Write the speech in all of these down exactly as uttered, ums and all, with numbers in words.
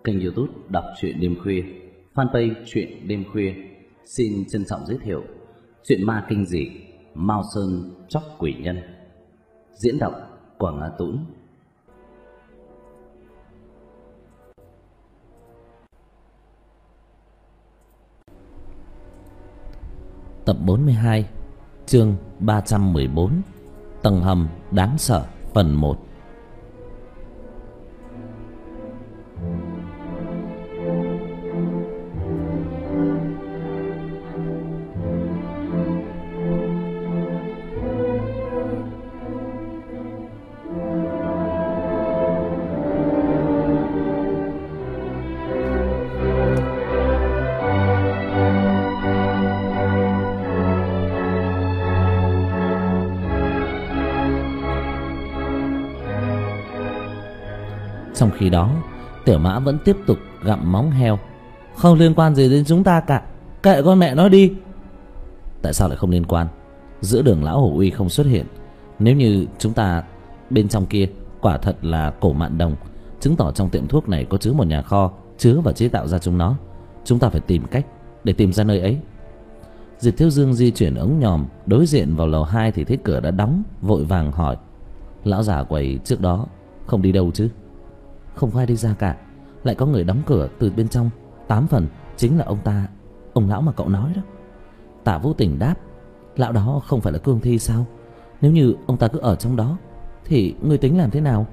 kênh YouTube Đọc truyện đêm khuya, fanpage truyện đêm khuya xin trân trọng giới thiệu truyện ma kinh dị Mao Sơn Chóc Quỷ Nhân, diễn đọc Quảng Á Tũng. Tập bốn mươi hai, chương ba trăm mười bốn, Tầng hầm đáng sợ, phần một. Trong khi đó, Tiểu Mã vẫn tiếp tục gặm móng heo. Không liên quan gì đến chúng ta cả, kệ con mẹ nó đi. Tại sao lại không liên quan? Giữa đường lão Hổ Uy không xuất hiện. Nếu như chúng ta bên trong kia quả thật là cổ mạn đồng, chứng tỏ trong tiệm thuốc này có chứa một nhà kho chứa và chế tạo ra chúng nó. Chúng ta phải tìm cách để tìm ra nơi ấy. Diệp Thiếu Dương di chuyển ống nhòm đối diện vào lầu hai thì thấy cửa đã đóng, vội vàng hỏi: lão già quầy trước đó không đi đâu chứ? Không có ai đi ra cả, lại có người đóng cửa từ bên trong. Tám phần chính là ông ta, ông lão mà cậu nói đó. Tạ Vũ Tỉnh đáp: lão đó không phải là cương thi sao? Nếu như ông ta cứ ở trong đó thì ngươi tính làm thế nào?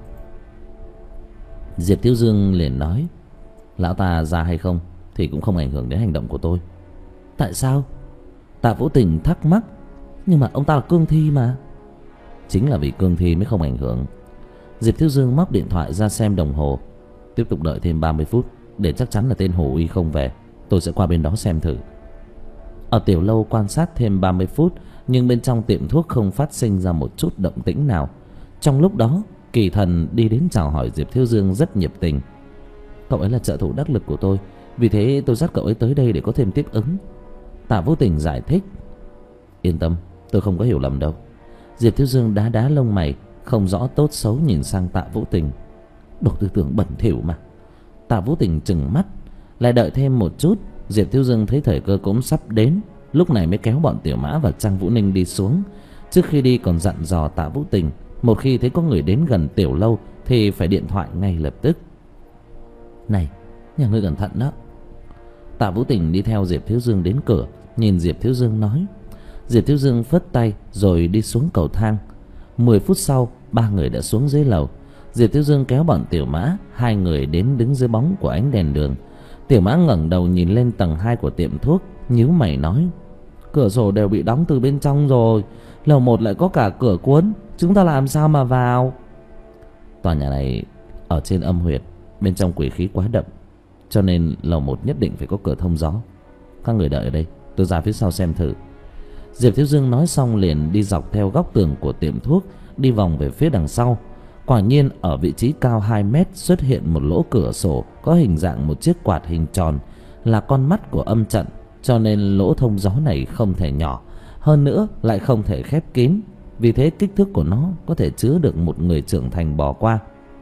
Diệp Thiếu Dương liền nói: lão ta ra hay không thì cũng không ảnh hưởng đến hành động của tôi. Tại sao? Tạ Vũ Tỉnh thắc mắc. Nhưng mà ông ta là cương thi mà. Chính là vì cương thi mới không ảnh hưởng. Diệp Thiếu Dương móc điện thoại ra xem đồng hồ. Tiếp tục đợi thêm ba mươi phút, để chắc chắn là tên Hồ Uy không về, tôi sẽ qua bên đó xem thử. Ở tiểu lâu quan sát thêm ba mươi phút, nhưng bên trong tiệm thuốc không phát sinh ra một chút động tĩnh nào. Trong lúc đó, Kỳ Thần đi đến chào hỏi Diệp Thiếu Dương rất nhiệt tình. Cậu ấy là trợ thủ đắc lực của tôi, vì thế tôi dắt cậu ấy tới đây để có thêm tiếp ứng. Tạ Vũ Tỉnh giải thích. Yên tâm, tôi không có hiểu lầm đâu. Diệp Thiếu Dương đá đá lông mày, không rõ tốt xấu nhìn sang Tạ Vũ Tình. Đồ tư tưởng bẩn thỉu mà. Tạ Vũ Tình trừng mắt. Lại đợi thêm một chút, Diệp Thiếu Dương thấy thời cơ cũng sắp đến, lúc này mới kéo bọn Tiểu Mã và Trang Vũ Ninh đi xuống. Trước khi đi còn dặn dò Tạ Vũ Tình, một khi thấy có người đến gần tiểu lâu thì phải điện thoại ngay lập tức. Này, nhà ngươi cẩn thận đó. Tạ Vũ Tình đi theo Diệp Thiếu Dương đến cửa, nhìn Diệp Thiếu Dương nói. Diệp Thiếu Dương phất tay rồi đi xuống cầu thang. Mười phút sau, ba người đã xuống dưới lầu. Diệp Thiếu Dương kéo bọn Tiểu Mã, hai người đến đứng dưới bóng của ánh đèn đường. Tiểu Mã ngẩng đầu nhìn lên tầng hai của tiệm thuốc, nhíu mày nói: cửa sổ đều bị đóng từ bên trong rồi, lầu một lại có cả cửa cuốn, chúng ta làm sao mà vào? Tòa nhà này ở trên âm huyệt, bên trong quỷ khí quá đậm, cho nên lầu một nhất định phải có cửa thông gió. Các người đợi ở đây, tôi ra phía sau xem thử. Diệp Thiếu Dương nói xong liền đi dọc theo góc tường của tiệm thuốc, đi vòng về phía đằng sau. Quả nhiên ở vị trí cao hai mét xuất hiện một lỗ cửa sổ có hình dạng một chiếc quạt hình tròn, là con mắt của âm trận, cho nên lỗ thông gió này không thể nhỏ, hơn nữa lại không thể khép kín. Vì thế kích thước của nó có thể chứa được một người trưởng thành bò qua.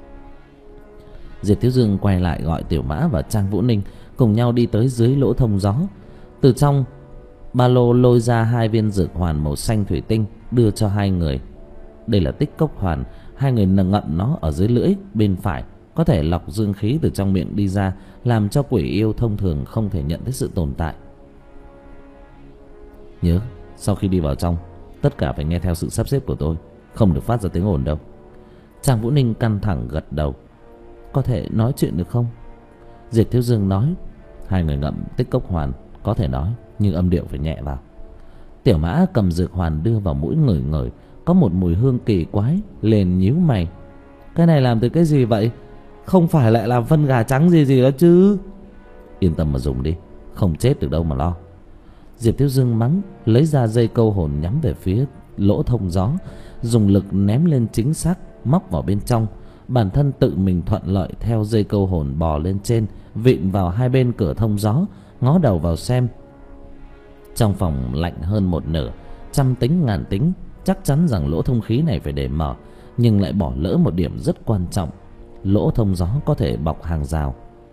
Diệp Thiếu Dương quay lại gọi Tiểu Mã và Trang Vũ Ninh cùng nhau đi tới dưới lỗ thông gió. Từ trong ba lô lôi ra hai viên dược hoàn màu xanh thủy tinh, đưa cho hai người. Đây là tích cốc hoàn, hai người ngậm nó ở dưới lưỡi bên phải, có thể lọc dương khí từ trong miệng đi ra, làm cho quỷ yêu thông thường không thể nhận thấy sự tồn tại. Nhớ, sau khi đi vào trong, tất cả phải nghe theo sự sắp xếp của tôi, không được phát ra tiếng ồn đâu. Trang Vũ Ninh căng thẳng gật đầu. Có thể nói chuyện được không? Diệp Thiếu Dương nói. Hai người ngậm tích cốc hoàn có thể nói, nhưng âm điệu phải nhẹ vào. Tiểu Mã cầm dược hoàn đưa vào mũi ngửi ngửi, có một mùi hương kỳ quái, liền nhíu mày. Cái này làm từ cái gì vậy? Không phải lại làm phân gà trắng gì gì đó chứ? Yên tâm mà dùng đi, không chết được đâu mà lo. Diệp Thiếu Dương mắng, lấy ra dây câu hồn nhắm về phía lỗ thông gió, dùng lực ném lên chính xác, móc vào bên trong. Bản thân tự mình thuận lợi theo dây câu hồn bò lên trên, vịn vào hai bên cửa thông gió, ngó đầu vào xem. Trong phòng lạnh hơn một nửa, trăm tính ngàn tính, chắc chắn rằng lỗ thông khí này phải để mở, nhưng lại bỏ lỡ một điểm rất quan trọng: lỗ thông gió có thể bọc hàng rào.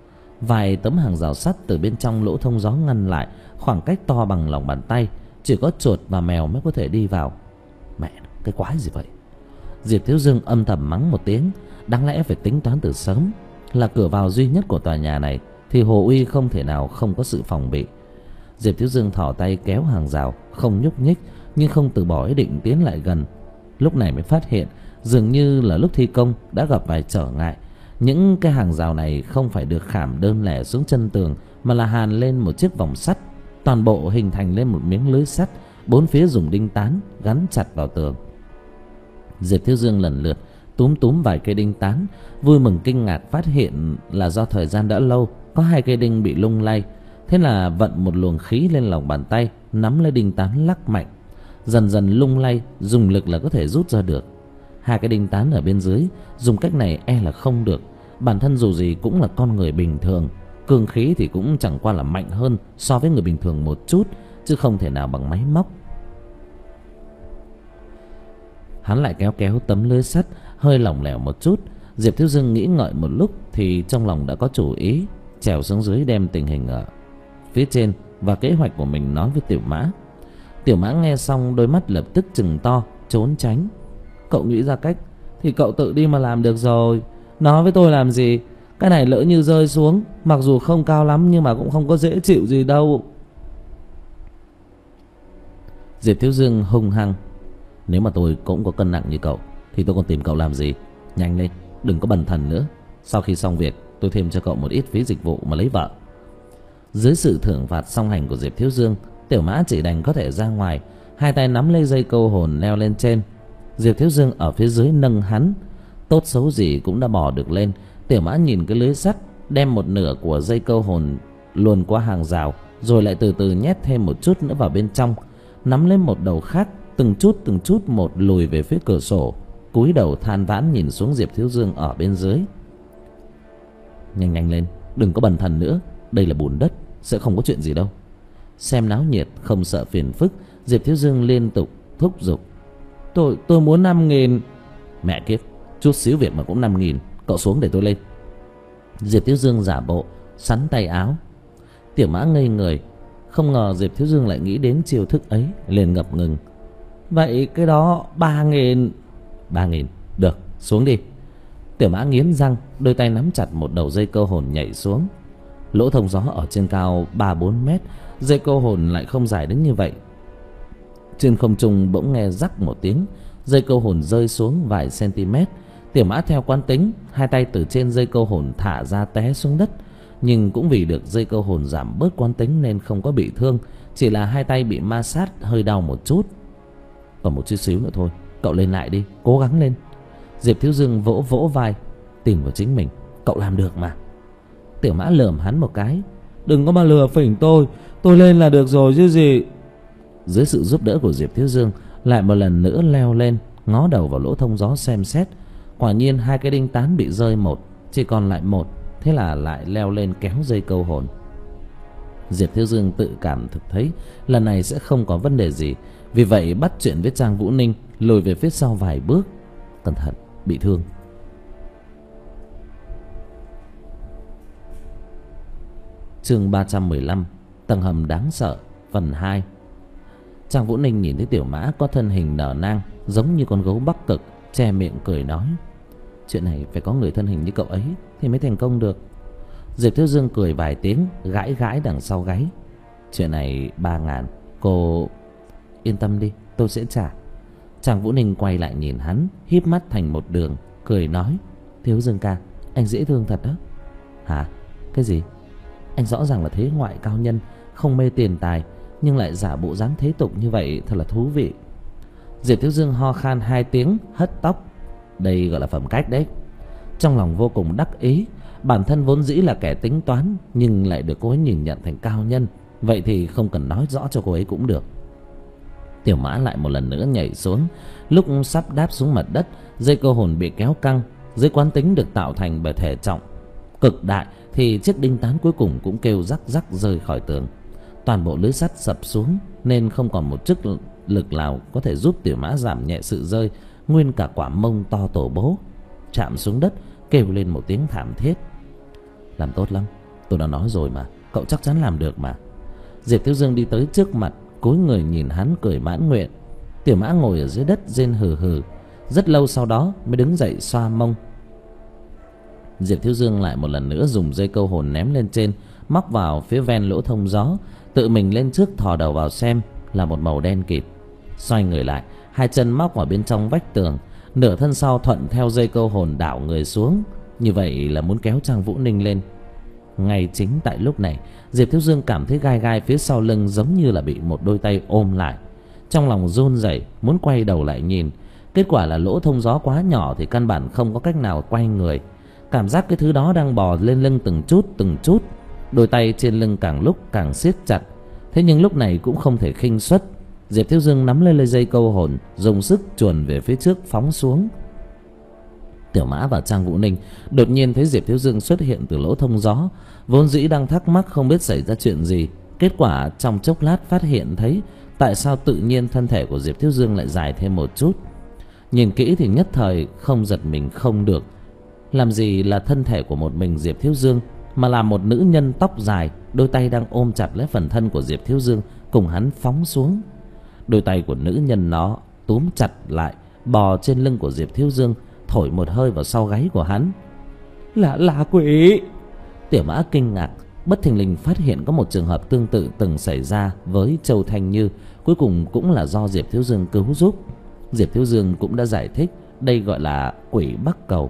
Vài tấm hàng rào sắt từ bên trong lỗ thông gió ngăn lại, khoảng cách to bằng lòng bàn tay, chỉ có chuột và mèo mới có thể đi vào. Mẹ, cái quái gì vậy? Diệp Thiếu Dương âm thầm mắng một tiếng. Đáng lẽ phải tính toán từ sớm, là cửa vào duy nhất của tòa nhà này thì Hồ Uy không thể nào không có sự phòng bị. Diệp Thiếu Dương thò tay kéo hàng rào, không nhúc nhích, nhưng không từ bỏ ý định tiến lại gần. Lúc này mới phát hiện dường như là lúc thi công đã gặp vài trở ngại. Những cái hàng rào này không phải được khảm đơn lẻ xuống chân tường, mà là hàn lên một chiếc vòng sắt, toàn bộ hình thành lên một miếng lưới sắt, bốn phía dùng đinh tán gắn chặt vào tường. Diệp Thiếu Dương lần lượt túm túm vài cây đinh tán, vui mừng kinh ngạc phát hiện là do thời gian đã lâu, có hai cây đinh bị lung lay. Thế là vận một luồng khí lên lòng bàn tay, nắm lấy đinh tán lắc mạnh, dần dần lung lay, dùng lực là có thể rút ra được. Hai cái đinh tán ở bên dưới, dùng cách này e là không được. Bản thân dù gì cũng là con người bình thường, cương khí thì cũng chẳng qua là mạnh hơn so với người bình thường một chút, chứ không thể nào bằng máy móc. Hắn lại kéo kéo tấm lưới sắt hơi lỏng lẻo một chút. Diệp Thiếu Dương nghĩ ngợi một lúc thì trong lòng đã có chủ ý, trèo xuống dưới đem tình hình ở phía trên và kế hoạch của mình nói với Tiểu Mã. Tiểu Mã nghe xong đôi mắt lập tức trừng to, trốn tránh. Cậu nghĩ ra cách thì cậu tự đi mà làm được rồi, nói với tôi làm gì? Cái này lỡ như rơi xuống, mặc dù không cao lắm nhưng mà cũng không có dễ chịu gì đâu. Diệp Thiếu Dương hung hăng: nếu mà tôi cũng có cân nặng như cậu thì tôi còn tìm cậu làm gì? Nhanh lên, đừng có bần thần nữa. Sau khi xong việc tôi thêm cho cậu một ít phí dịch vụ mà lấy vợ. Dưới sự thưởng phạt song hành của Diệp Thiếu Dương, Tiểu Mã chỉ đành có thể ra ngoài, hai tay nắm lấy dây câu hồn leo lên trên. Diệp Thiếu Dương ở phía dưới nâng hắn, tốt xấu gì cũng đã bò được lên. Tiểu Mã nhìn cái lưới sắt, đem một nửa của dây câu hồn luồn qua hàng rào, rồi lại từ từ nhét thêm một chút nữa vào bên trong, nắm lấy một đầu khác, từng chút từng chút một lùi về phía cửa sổ, cúi đầu than vãn nhìn xuống Diệp Thiếu Dương ở bên dưới. Nhanh nhanh lên, đừng có bần thần nữa, đây là bùn đất, sẽ không có chuyện gì đâu. Xem náo nhiệt không sợ phiền phức, Diệp Thiếu Dương liên tục thúc giục: Tôi tôi muốn năm nghìn. Mẹ kiếp, chút xíu việc mà cũng năm nghìn, cậu xuống để tôi lên. Diệp Thiếu Dương giả bộ sắn tay áo. Tiểu Mã ngây người, không ngờ Diệp Thiếu Dương lại nghĩ đến chiêu thức ấy, liền ngập ngừng: Vậy cái đó ba nghìn. Ba nghìn, được, xuống đi. Tiểu Mã nghiến răng, đôi tay nắm chặt một đầu dây câu hồn nhảy xuống. Lỗ thông gió ở trên cao ba bốn mét, dây câu hồn lại không dài đến như vậy. Trên không trung bỗng nghe rắc một tiếng, dây câu hồn rơi xuống vài cm. Tiểu Mã theo quán tính, hai tay từ trên dây câu hồn thả ra té xuống đất, nhưng cũng vì được dây câu hồn giảm bớt quán tính nên không có bị thương, chỉ là hai tay bị ma sát hơi đau một chút. Còn một chút xíu nữa thôi, cậu lên lại đi, cố gắng lên. Diệp Thiếu Dương vỗ vỗ vai, tin vào chính mình, cậu làm được mà. Tiểu Mã lườm hắn một cái: Đừng có mà lừa phỉnh tôi, tôi lên là được rồi chứ gì. Dưới sự giúp đỡ của Diệp Thiếu Dương, lại một lần nữa leo lên, ngó đầu vào lỗ thông gió xem xét. Quả nhiên hai cái đinh tán bị rơi một, chỉ còn lại một. Thế là lại leo lên kéo dây câu hồn. Diệp Thiếu Dương tự cảm thực thấy lần này sẽ không có vấn đề gì, vì vậy bắt chuyện với Trang Vũ Ninh, lùi về phía sau vài bước: Cẩn thận, bị thương. Chương ba trăm mười lăm, tầng hầm đáng sợ, phần hai. Trang Vũ Ninh nhìn thấy Tiểu Mã có thân hình nở nang giống như con gấu Bắc Cực, che miệng cười nói: Chuyện này phải có người thân hình như cậu ấy thì mới thành công được. Diệp Thiếu Dương cười vài tiếng, gãi gãi đằng sau gáy: Chuyện này ba ngàn, cô yên tâm đi, tôi sẽ trả. Trang Vũ Ninh quay lại nhìn hắn, híp mắt thành một đường, cười nói: Thiếu Dương ca, anh dễ thương thật đó. Hả? Cái gì? Anh rõ ràng là thế ngoại cao nhân, không mê tiền tài, nhưng lại giả bộ dáng thế tục như vậy, thật là thú vị. Diệp Thiếu Dương ho khan hai tiếng, hất tóc: Đây gọi là phẩm cách đấy. Trong lòng vô cùng đắc ý, bản thân vốn dĩ là kẻ tính toán, nhưng lại được cô ấy nhìn nhận thành cao nhân, vậy thì không cần nói rõ cho cô ấy cũng được. Tiểu Mã lại một lần nữa nhảy xuống. Lúc sắp đáp xuống mặt đất, dây câu hồn bị kéo căng. Dưới quán tính được tạo thành bởi thể trọng cực đại thì chiếc đinh tán cuối cùng cũng kêu rắc rắc rơi khỏi tường. Toàn bộ lưới sắt sập xuống, nên không còn một chức lực nào có thể giúp Tiểu Mã giảm nhẹ sự rơi. Nguyên cả quả mông to tổ bố chạm xuống đất, kêu lên một tiếng thảm thiết. Làm tốt lắm, Tôi đã nói rồi mà, cậu chắc chắn làm được mà. Diệp Thiếu Dương đi tới trước mặt, cúi người nhìn hắn cười mãn nguyện. Tiểu Mã ngồi ở dưới đất rên hừ hừ, rất lâu sau đó mới đứng dậy xoa mông. Diệp Thiếu Dương lại một lần nữa dùng dây câu hồn ném lên trên, móc vào phía ven lỗ thông gió, tự mình lên trước thò đầu vào xem, là một màu đen kịt. Xoay người lại, hai chân móc vào bên trong vách tường, nửa thân sau thuận theo dây câu hồn đảo người xuống, như vậy là muốn kéo Trang Vũ Ninh lên. Ngay chính tại lúc này, Diệp Thiếu Dương cảm thấy gai gai phía sau lưng, giống như là bị một đôi tay ôm lại. Trong lòng run rẩy, muốn quay đầu lại nhìn, kết quả là lỗ thông gió quá nhỏ thì căn bản không có cách nào quay người. Cảm giác cái thứ đó đang bò lên lưng từng chút từng chút, đôi tay trên lưng càng lúc càng siết chặt. Thế nhưng lúc này cũng không thể khinh suất. Diệp Thiếu Dương nắm lên dây câu hồn, dùng sức chuồn về phía trước phóng xuống. Tiểu Mã và Trang Vũ Ninh đột nhiên thấy Diệp Thiếu Dương xuất hiện từ lỗ thông gió, vốn dĩ đang thắc mắc không biết xảy ra chuyện gì, kết quả trong chốc lát phát hiện thấy tại sao tự nhiên thân thể của Diệp Thiếu Dương lại dài thêm một chút. Nhìn kỹ thì nhất thời không giật mình không được. Làm gì là thân thể của một mình Diệp Thiếu Dương, mà là một nữ nhân tóc dài, đôi tay đang ôm chặt lấy phần thân của Diệp Thiếu Dương, cùng hắn phóng xuống. Đôi tay của nữ nhân nó túm chặt lại, bò trên lưng của Diệp Thiếu Dương, thổi một hơi vào sau gáy của hắn. Là là quỷ! Tiểu Mã kinh ngạc, bất thình lình phát hiện có một trường hợp tương tự từng xảy ra với Châu Thanh Như, cuối cùng cũng là do Diệp Thiếu Dương cứu giúp. Diệp Thiếu Dương cũng đã giải thích đây gọi là quỷ Bắc Cầu.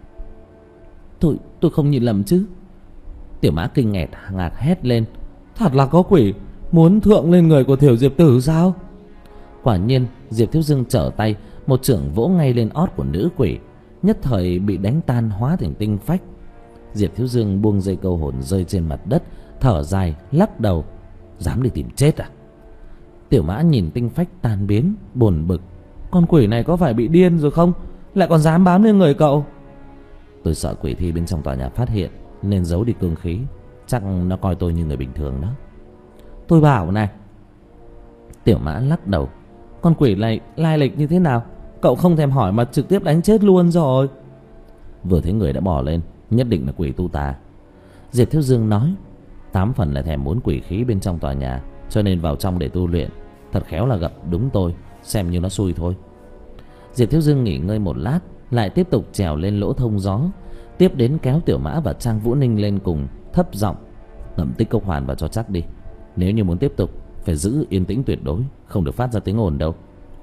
Tôi, tôi không nhìn lầm chứ? Tiểu Mã kinh ngạc ngạc hét lên. Thật là có quỷ muốn thượng lên người của Thiểu Diệp Tử sao? Quả nhiên Diệp Thiếu Dương trở tay, một chưởng vỗ ngay lên ót của nữ quỷ, nhất thời bị đánh tan hóa thành tinh phách. Diệp Thiếu Dương buông dây câu hồn rơi trên mặt đất, thở dài lắc đầu. Dám đi tìm chết à? Tiểu Mã nhìn tinh phách tan biến, buồn bực. Con quỷ này có phải bị điên rồi không, lại còn dám bám lên người cậu? Tôi sợ quỷ thi bên trong tòa nhà phát hiện nên giấu đi cương khí, chắc nó coi tôi như người bình thường đó. Tôi bảo này. Tiểu Mã lắc đầu. Con quỷ này lai lịch như thế nào, cậu không thèm hỏi mà trực tiếp đánh chết luôn rồi. Vừa thấy người đã bò lên, nhất định là quỷ tu tà. Diệp Thiếu Dương nói. Tám phần là thèm muốn quỷ khí bên trong tòa nhà, cho nên vào trong để tu luyện. Thật khéo là gặp đúng tôi, xem như nó xui thôi. Diệp Thiếu Dương nghỉ ngơi một lát, lại tiếp tục trèo lên lỗ thông gió, tiếp đến kéo Tiểu Mã và Trang Vũ Ninh lên cùng, thấp giọng. Ngậm tích cốc hoàn vào cho chắc đi, nếu như muốn tiếp tục phải giữ yên tĩnh tuyệt đối, không được phát ra tiếng ồn đâu.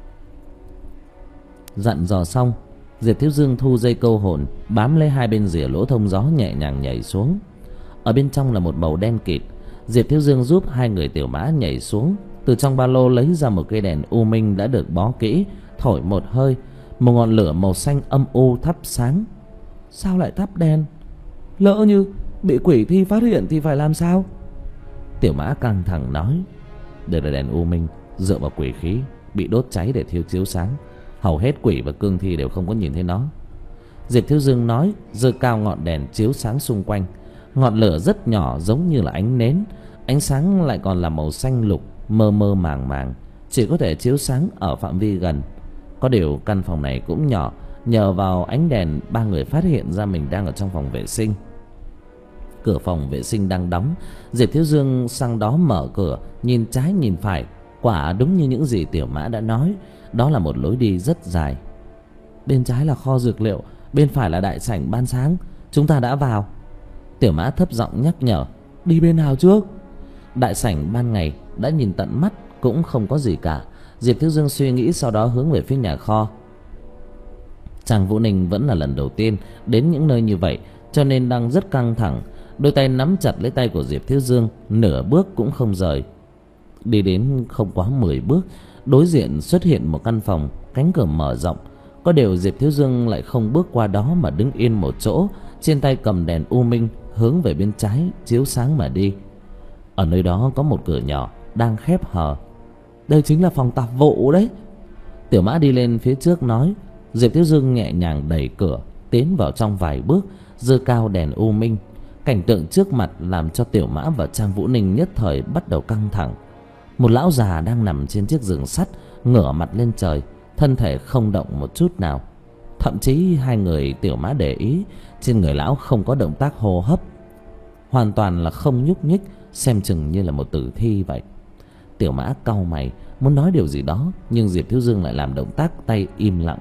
Dặn dò xong, Diệp Thiếu Dương thu dây câu hồn, bám lấy hai bên rìa lỗ thông gió, nhẹ nhàng nhảy xuống. Ở bên trong là một màu đen kịt. Diệp Thiếu Dương giúp hai người Tiểu Mã nhảy xuống, từ trong ba lô lấy ra một cây đèn u minh đã được bó kỹ, thổi một hơi, một ngọn lửa màu xanh âm u thắp sáng. Sao lại thắp đèn? Lỡ như bị quỷ thi phát hiện thì phải làm sao? Tiểu Mã căng thẳng nói. Đây là đèn u minh dựa vào quỷ khí, bị đốt cháy để thiêu chiếu sáng, hầu hết quỷ và cương thi đều không có nhìn thấy nó. Diệp Thiếu Dương nói, giơ cao ngọn đèn chiếu sáng xung quanh. Ngọn lửa rất nhỏ, giống như là ánh nến, ánh sáng lại còn là màu xanh lục, mơ mơ màng màng, chỉ có thể chiếu sáng ở phạm vi gần. Có điều căn phòng này cũng nhỏ, nhờ vào ánh đèn ba người phát hiện ra mình đang ở trong phòng vệ sinh. Cửa phòng vệ sinh đang đóng. Diệp Thiếu Dương sang đó mở cửa, nhìn trái nhìn phải, quả đúng như những gì Tiểu Mã đã nói, đó là một lối đi rất dài. Bên trái là kho dược liệu, bên phải là đại sảnh ban sáng, chúng ta đã vào. Tiểu Mã thấp giọng nhắc nhở. Đi bên nào trước? Đại sảnh ban ngày đã nhìn tận mắt cũng không có gì cả. Diệp Thiếu Dương suy nghĩ, sau đó hướng về phía nhà kho. Trang Vũ Ninh vẫn là lần đầu tiên đến những nơi như vậy, cho nên đang rất căng thẳng, đôi tay nắm chặt lấy tay của Diệp Thiếu Dương, nửa bước cũng không rời. Đi đến không quá mười bước, đối diện xuất hiện một căn phòng, cánh cửa mở rộng. Có điều Diệp Thiếu Dương lại không bước qua đó mà đứng yên một chỗ, trên tay cầm đèn u minh hướng về bên trái chiếu sáng mà đi. Ở nơi đó có một cửa nhỏ đang khép hờ. Đây chính là phòng tạp vụ đấy. Tiểu Mã đi lên phía trước nói. Diệp Thiếu Dương nhẹ nhàng đẩy cửa, tiến vào trong vài bước, giơ cao đèn u minh. Cảnh tượng trước mặt làm cho Tiểu Mã và Trang Vũ Ninh nhất thời bắt đầu căng thẳng. Một lão già đang nằm trên chiếc giường sắt, ngửa mặt lên trời, thân thể không động một chút nào. Thậm chí hai người Tiểu Mã để ý, trên người lão không có động tác hô hấp. hoàn toàn là không nhúc nhích, xem chừng như là một tử thi vậy. Tiểu Mã cau mày muốn nói điều gì đó, nhưng Diệp Thiếu Dương lại làm động tác tay im lặng.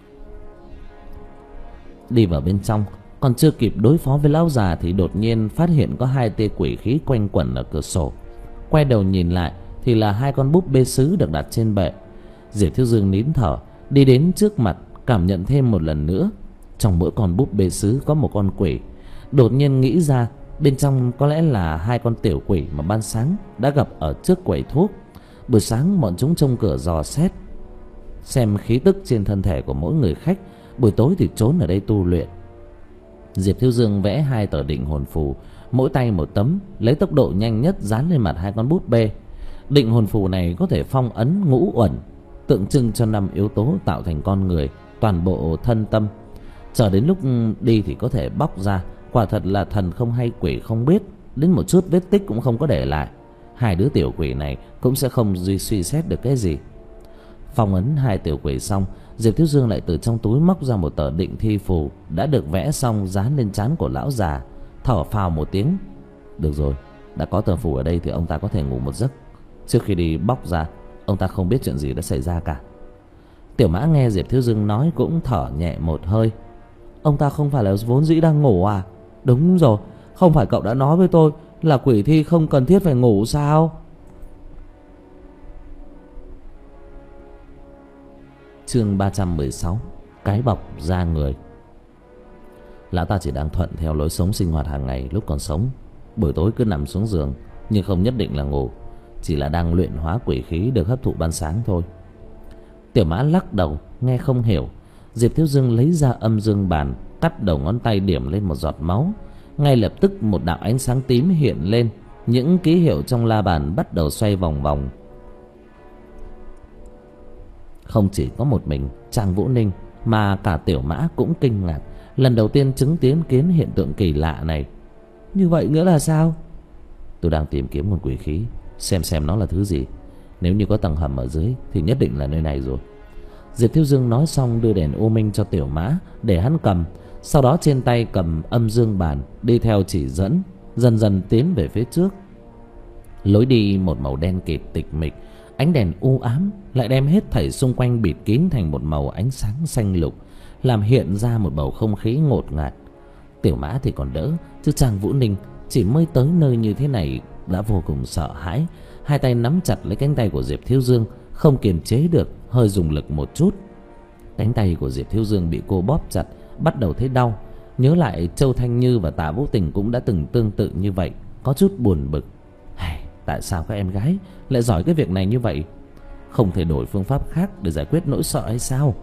Đi vào bên trong, còn chưa kịp đối phó với lão già thì đột nhiên phát hiện có hai tia quỷ khí quanh quẩn ở cửa sổ. Quay đầu nhìn lại thì là hai con búp bê sứ được đặt trên bệ. Diệp Thiếu Dương nín thở đi đến trước mặt, cảm nhận thêm một lần nữa. Trong mỗi con búp bê sứ có một con quỷ. Đột nhiên nghĩ ra bên trong có lẽ là hai con tiểu quỷ mà ban sáng đã gặp ở trước quầy thuốc. Buổi sáng bọn chúng trông cửa dò xét, xem khí tức trên thân thể của mỗi người khách, buổi tối thì trốn ở đây tu luyện. Diệp Thiếu Dương vẽ hai tờ định hồn phù, mỗi tay một tấm, lấy tốc độ nhanh nhất dán lên mặt hai con búp bê. Định hồn phù này có thể phong ấn ngũ uẩn, tượng trưng cho năm yếu tố tạo thành con người, toàn bộ thân tâm. Chờ đến lúc đi thì có thể bóc ra. Quả thật là thần không hay quỷ không biết, đến một chút vết tích cũng không có để lại. Hai đứa tiểu quỷ này cũng sẽ không duy suy xét được cái gì. Phong ấn hai tiểu quỷ xong, Diệp Thiếu Dương lại từ trong túi móc ra một tờ định thi phù đã được vẽ xong, dán lên trán của lão già. Thở phào một tiếng. Được rồi, đã có tờ phù ở đây thì ông ta có thể ngủ một giấc. Trước khi đi bóc ra, ông ta không biết chuyện gì đã xảy ra cả. Tiểu Mã nghe Diệp Thiếu Dương nói cũng thở nhẹ một hơi. Ông ta không phải là vốn dĩ đang ngủ à? Đúng rồi, không phải cậu đã nói với tôi là quỷ thi không cần thiết phải ngủ sao? Chương ba trăm mười sáu. Cái bọc da người. Lão ta chỉ đang thuận theo lối sống sinh hoạt hàng ngày lúc còn sống. Buổi tối cứ nằm xuống giường, nhưng không nhất định là ngủ, chỉ là đang luyện hóa quỷ khí được hấp thụ ban sáng thôi. Tiểu Mã lắc đầu, nghe không hiểu. Diệp Thiếu Dương lấy ra âm dương bàn, cắt đầu ngón tay điểm lên một giọt máu. Ngay lập tức một đạo ánh sáng tím hiện lên, những ký hiệu trong la bàn bắt đầu xoay vòng vòng. Không chỉ có một mình Trang Vũ Ninh mà cả Tiểu Mã cũng kinh ngạc, lần đầu tiên chứng kiến kiến hiện tượng kỳ lạ này. Như vậy nghĩa là sao? Tôi đang tìm kiếm nguồn quỷ khí, xem xem nó là thứ gì. Nếu như có tầng hầm ở dưới thì nhất định là nơi này rồi. Diệp Thiếu Dương nói xong đưa đèn ô minh cho Tiểu Mã để hắn cầm. Sau đó trên tay cầm âm dương bàn, đi theo chỉ dẫn, dần dần tiến về phía trước. Lối đi một màu đen kịt tịch mịch, ánh đèn u ám lại đem hết thảy xung quanh bịt kín thành một màu ánh sáng xanh lục, làm hiện ra một bầu không khí ngột ngạt. Tiểu Mã thì còn đỡ, chứ Trang Vũ Ninh chỉ mới tới nơi như thế này đã vô cùng sợ hãi. Hai tay nắm chặt lấy cánh tay của Diệp Thiếu Dương, không kiềm chế được, hơi dùng lực một chút. Cánh tay của Diệp Thiếu Dương bị cô bóp chặt, bắt đầu thấy đau. Nhớ lại Châu Thanh Như và Tạ Vũ Tình cũng đã từng tương tự như vậy, có chút buồn bực. Tại sao các em gái lại giỏi cái việc này như vậy? Không thể đổi phương pháp khác để giải quyết nỗi sợ hay sao?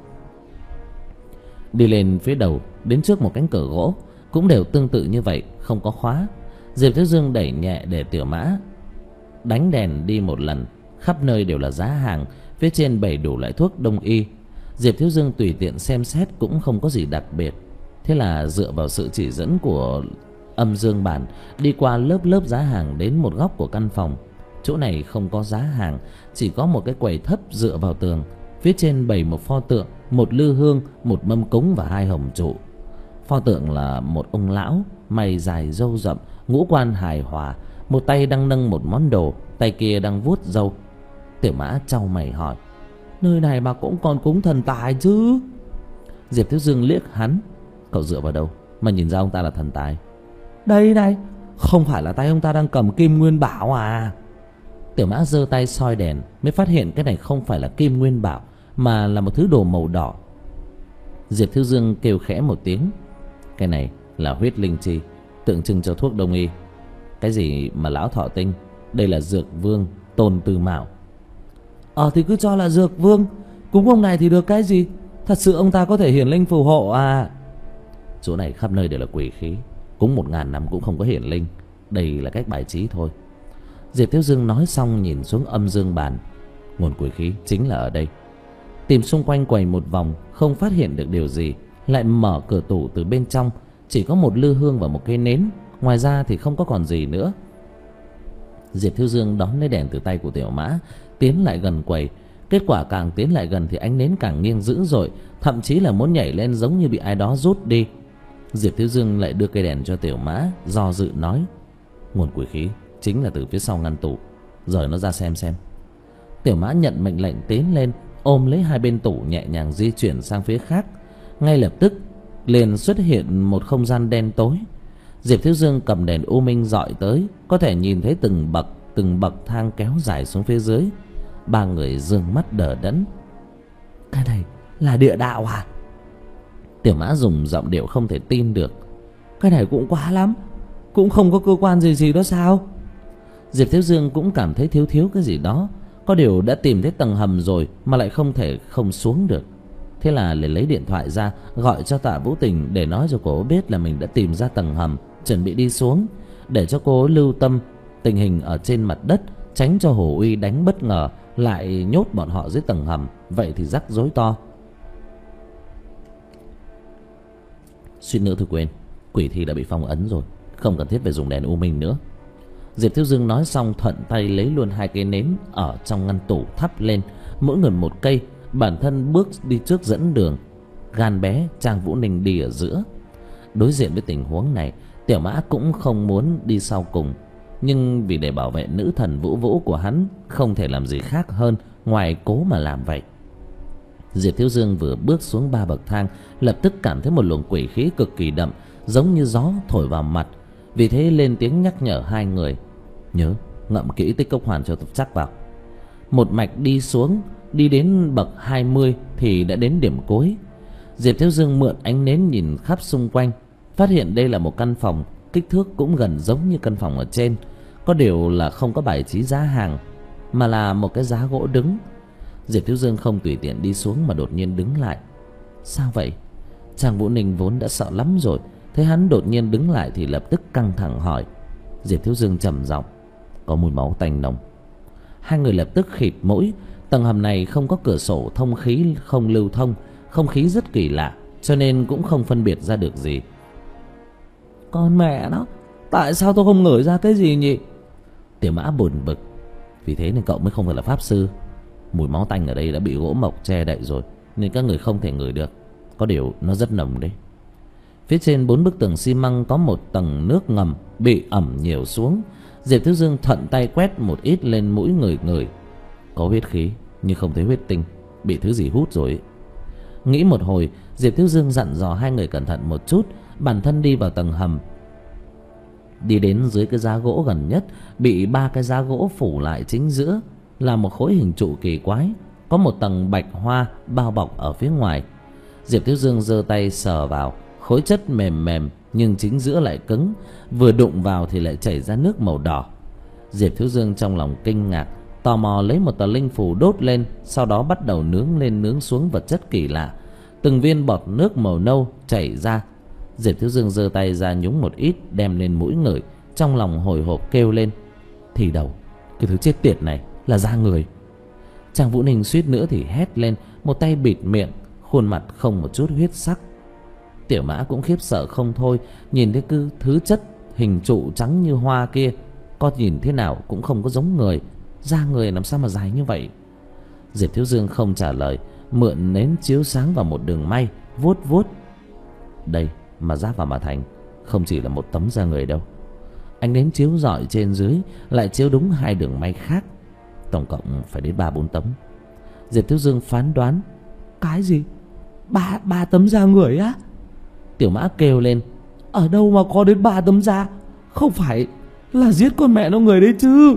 Đi lên phía đầu, đến trước một cánh cửa gỗ, cũng đều tương tự như vậy, không có khóa. Diệp Thiếu Dương đẩy nhẹ để Tiểu Mã đánh đèn đi một lần. Khắp nơi đều là giá hàng, phía trên bày đủ loại thuốc đông y. Diệp Thiếu Dương tùy tiện xem xét cũng không có gì đặc biệt. Thế là dựa vào sự chỉ dẫn của âm dương bản, đi qua lớp lớp giá hàng đến một góc của căn phòng. Chỗ này không có giá hàng, chỉ có một cái quầy thấp dựa vào tường. Phía trên bày một pho tượng, một lư hương, một mâm cúng và hai hồng trụ. Pho tượng là một ông lão, mày dài râu rậm, ngũ quan hài hòa, một tay đang nâng một món đồ, tay kia đang vuốt râu. Tiểu Mã chau mày hỏi: nơi này mà cũng còn cúng thần tài chứ? Diệp Thiếu Dương liếc hắn: cậu dựa vào đâu mà nhìn ra ông ta là thần tài? Đây này, không phải là tay ông ta đang cầm kim nguyên bảo à? Tiểu Mã giơ tay soi đèn mới phát hiện cái này không phải là kim nguyên bảo, mà là một thứ đồ màu đỏ. Diệp Thiếu Dương kêu khẽ một tiếng: cái này là huyết linh chi, tượng trưng cho thuốc đông y. Cái gì mà lão thọ tinh, đây là dược vương Tôn Tư Mạo. Ờ thì cứ cho là dược vương, cúng ông này thì được cái gì? Thật sự ông ta có thể hiển linh phù hộ à? Chỗ này khắp nơi đều là quỷ khí, cúng một ngàn năm cũng không có hiển linh. Đây là cách bài trí thôi. Diệp Thiếu Dương nói xong nhìn xuống âm dương bàn. Nguồn quỷ khí chính là ở đây. Tìm xung quanh quầy một vòng, không phát hiện được điều gì. Lại mở cửa tủ từ bên trong, chỉ có một lư hương và một cây nến, ngoài ra thì không có còn gì nữa. Diệp Thiếu Dương đón lấy đèn từ tay của Tiểu Mã, tiến lại gần quầy. Kết quả càng tiến lại gần thì ánh nến càng nghiêng dữ dội, thậm chí là muốn nhảy lên giống như bị ai đó rút đi. Diệp Thiếu Dương lại đưa cây đèn cho Tiểu Mã, do dự nói: Nguồn quỷ khí chính là từ phía sau ngăn tủ. Rồi nó ra xem xem. Tiểu Mã nhận mệnh lệnh tiến lên, ôm lấy hai bên tủ nhẹ nhàng di chuyển sang phía khác. Ngay lập tức liền xuất hiện một không gian đen tối. Diệp Thiếu Dương cầm đèn u minh dọi tới, có thể nhìn thấy từng bậc từng bậc thang kéo dài xuống phía dưới. Ba người dương mắt đờ đẫn. Cái này là địa đạo à? Tiểu Mã dùng giọng điệu không thể tin được. Cái này cũng quá lắm, cũng không có cơ quan gì gì đó sao? Diệp Thiếu Dương cũng cảm thấy thiếu thiếu cái gì đó. Có điều đã tìm thấy tầng hầm rồi mà lại không thể không xuống được. Thế là liền lấy điện thoại ra gọi cho Tạ Vũ Tình để nói cho cô biết là mình đã tìm ra tầng hầm, chuẩn bị đi xuống, để cho cô lưu tâm tình hình ở trên mặt đất, tránh cho Hồ Uy đánh bất ngờ lại nhốt bọn họ dưới tầng hầm, vậy thì rắc rối to. Suýt nữa thì quên, quỷ thi đã bị phong ấn rồi, không cần thiết phải dùng đèn u minh nữa. Diệp Thiếu Dương nói xong thuận tay lấy luôn hai cây nến ở trong ngăn tủ thắp lên, mỗi người một cây. Bản thân bước đi trước dẫn đường, Gan bé, Trang Vũ Ninh đi ở giữa. Đối diện với tình huống này, Tiểu Mã cũng không muốn đi sau cùng, nhưng vì để bảo vệ nữ thần Vũ Vũ của hắn, không thể làm gì khác hơn ngoài cố mà làm vậy. Diệp Thiếu Dương vừa bước xuống ba bậc thang, lập tức cảm thấy một luồng quỷ khí cực kỳ đậm, giống như gió thổi vào mặt. Vì thế lên tiếng nhắc nhở hai người: nhớ ngậm kỹ tích cốc hoàn cho chắc vào. Một mạch đi xuống, đi đến bậc hai mươi thì đã đến điểm cuối. Diệp Thiếu Dương mượn ánh nến nhìn khắp xung quanh, phát hiện đây là một căn phòng, kích thước cũng gần giống như căn phòng ở trên. Có điều là không có bài trí giá hàng, mà là một cái giá gỗ đứng. Diệp Thiếu Dương không tùy tiện đi xuống mà đột nhiên đứng lại. Sao vậy? Trang Vũ Ninh vốn đã sợ lắm rồi, thấy hắn đột nhiên đứng lại thì lập tức căng thẳng hỏi. Diệp Thiếu Dương trầm giọng: có mùi máu tanh nồng. Hai người lập tức khịt mũi. Tầng hầm này không có cửa sổ, thông khí không lưu thông, không khí rất kỳ lạ, cho nên cũng không phân biệt ra được gì. Con mẹ nó, tại sao tôi không ngửi ra cái gì nhỉ? Tiểu Mã buồn bực. Vì thế nên cậu mới không phải là pháp sư. Mùi máu tanh ở đây đã bị gỗ mộc che đậy rồi, nên các người không thể ngửi được. Có điều nó rất nồng đấy. Phía trên bốn bức tường xi măng có một tầng nước ngầm bị ẩm nhiều xuống. Diệp Thiếu Dương thuận tay quét một ít lên mũi người người. Có huyết khí nhưng không thấy huyết tinh, bị thứ gì hút rồi ấy. Nghĩ một hồi, Diệp Thiếu Dương dặn dò hai người cẩn thận một chút, bản thân đi vào tầng hầm. Đi đến dưới cái giá gỗ gần nhất, bị ba cái giá gỗ phủ lại, chính giữa là một khối hình trụ kỳ quái, có một tầng bạch hoa bao bọc ở phía ngoài. Diệp Thiếu Dương giơ tay sờ vào, khối chất mềm mềm nhưng chính giữa lại cứng, vừa đụng vào thì lại chảy ra nước màu đỏ. Diệp Thiếu Dương trong lòng kinh ngạc, tò mò lấy một tờ linh phù đốt lên, sau đó bắt đầu nướng lên nướng xuống vật chất kỳ lạ. Từng viên bọt nước màu nâu chảy ra. Diệp Thiếu Dương giơ tay ra nhúng một ít đem lên mũi ngửi, trong lòng hồi hộp kêu lên: thì đầu, cái thứ chết tiệt này là da người. Trang Vũ Ninh suýt nữa thì hét lên, một tay bịt miệng, khuôn mặt không một chút huyết sắc. Tiểu Mã cũng khiếp sợ không thôi, nhìn thấy cứ thứ chất hình trụ trắng như hoa kia, có nhìn thế nào cũng không có giống người. Da người làm sao mà dài như vậy? Diệp Thiếu Dương không trả lời, mượn nến chiếu sáng vào một đường may, vuốt vuốt. Đây mà ráp vào mà thành, không chỉ là một tấm da người đâu. Ánh nến chiếu rọi trên dưới lại chiếu đúng hai đường may khác, tổng cộng phải đến ba bốn tấm. Diệp Thiếu Dương phán đoán: cái gì? Ba ba tấm da người á? Tiểu Mã kêu lên: ở đâu mà có đến ba tấm da? Không phải là giết con mẹ nó người đấy chứ?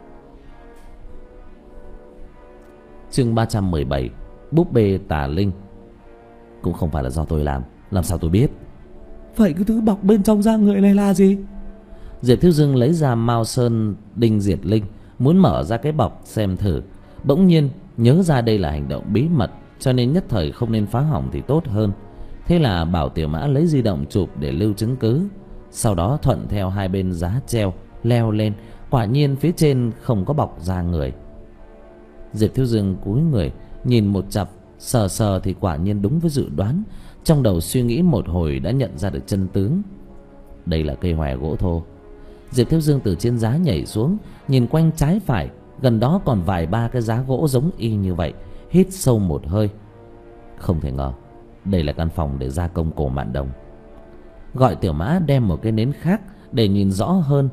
Chương ba trăm mười bảy: Búp bê tà linh. Cũng không phải là do tôi làm, làm sao tôi biết? Vậy cái thứ bọc bên trong da người này là gì? Diệp Thiếu Dương lấy ra Mao Sơn Đinh Diệt Linh, muốn mở ra cái bọc xem thử. Bỗng nhiên nhớ ra đây là hành động bí mật, cho nên nhất thời không nên phá hỏng thì tốt hơn. Thế là bảo Tiểu Mã lấy di động chụp để lưu chứng cứ. Sau đó thuận theo hai bên giá treo leo lên, quả nhiên phía trên không có bọc da người. Diệp Thiếu Dương cúi người nhìn một chặp, sờ sờ thì quả nhiên đúng với dự đoán. Trong đầu suy nghĩ một hồi đã nhận ra được chân tướng. Đây là cây hòe gỗ thô. Diệp Thiếu Dương từ trên giá nhảy xuống, nhìn quanh trái phải, gần đó còn vài ba cái giá gỗ giống y như vậy. Hít sâu một hơi. Không thể ngờ đây là căn phòng để gia công cổ mạn đồng. Gọi Tiểu Mã đem một cái nến khác để nhìn rõ hơn.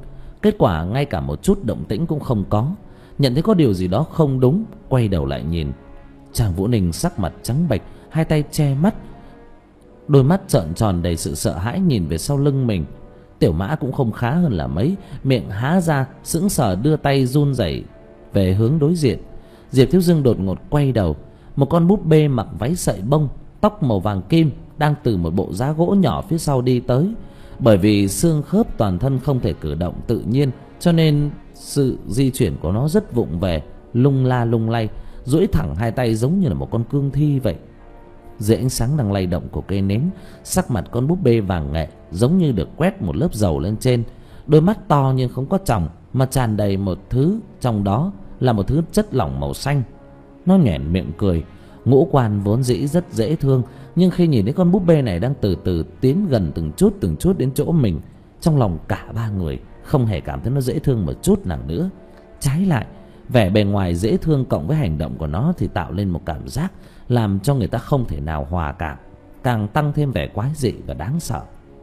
Kết quả ngay cả một chút động tĩnh cũng không có. Nhận thấy có điều gì đó không đúng, quay đầu lại nhìn, Trang Vũ Ninh sắc mặt trắng bệch, hai tay che mắt, đôi mắt trợn tròn đầy sự sợ hãi nhìn về sau lưng mình. Tiểu Mã cũng không khá hơn là mấy, miệng há ra sững sờ đưa tay run rẩy về hướng đối diện. Diệp Thiếu Dương đột ngột quay đầu, một con búp bê mặc váy sợi bông, tóc màu vàng kim đang từ một bộ giá gỗ nhỏ phía sau đi tới. Bởi vì xương khớp toàn thân không thể cử động tự nhiên, cho nên sự di chuyển của nó rất vụng về, lung la lung lay, duỗi thẳng hai tay giống như là một con cương thi vậy. Dưới ánh sáng đang lay động của cây nến, sắc mặt con búp bê vàng nghệ giống như được quét một lớp dầu lên trên. Đôi mắt to nhưng không có tròng, mà tràn đầy một thứ, trong đó là một thứ chất lỏng màu xanh. Nó nhoẻn miệng cười, ngũ quan vốn dĩ rất dễ thương, nhưng khi nhìn thấy con búp bê này đang từ từ tiến gần từng chút từng chút đến chỗ mình, trong lòng cả ba người không hề cảm thấy nó dễ thương một chút nào nữa. Trái lại, vẻ bề ngoài dễ thương cộng với hành động của nó thì tạo lên một cảm giác làm cho người ta không thể nào hòa cảm, càng tăng thêm vẻ quái dị và đáng sợ.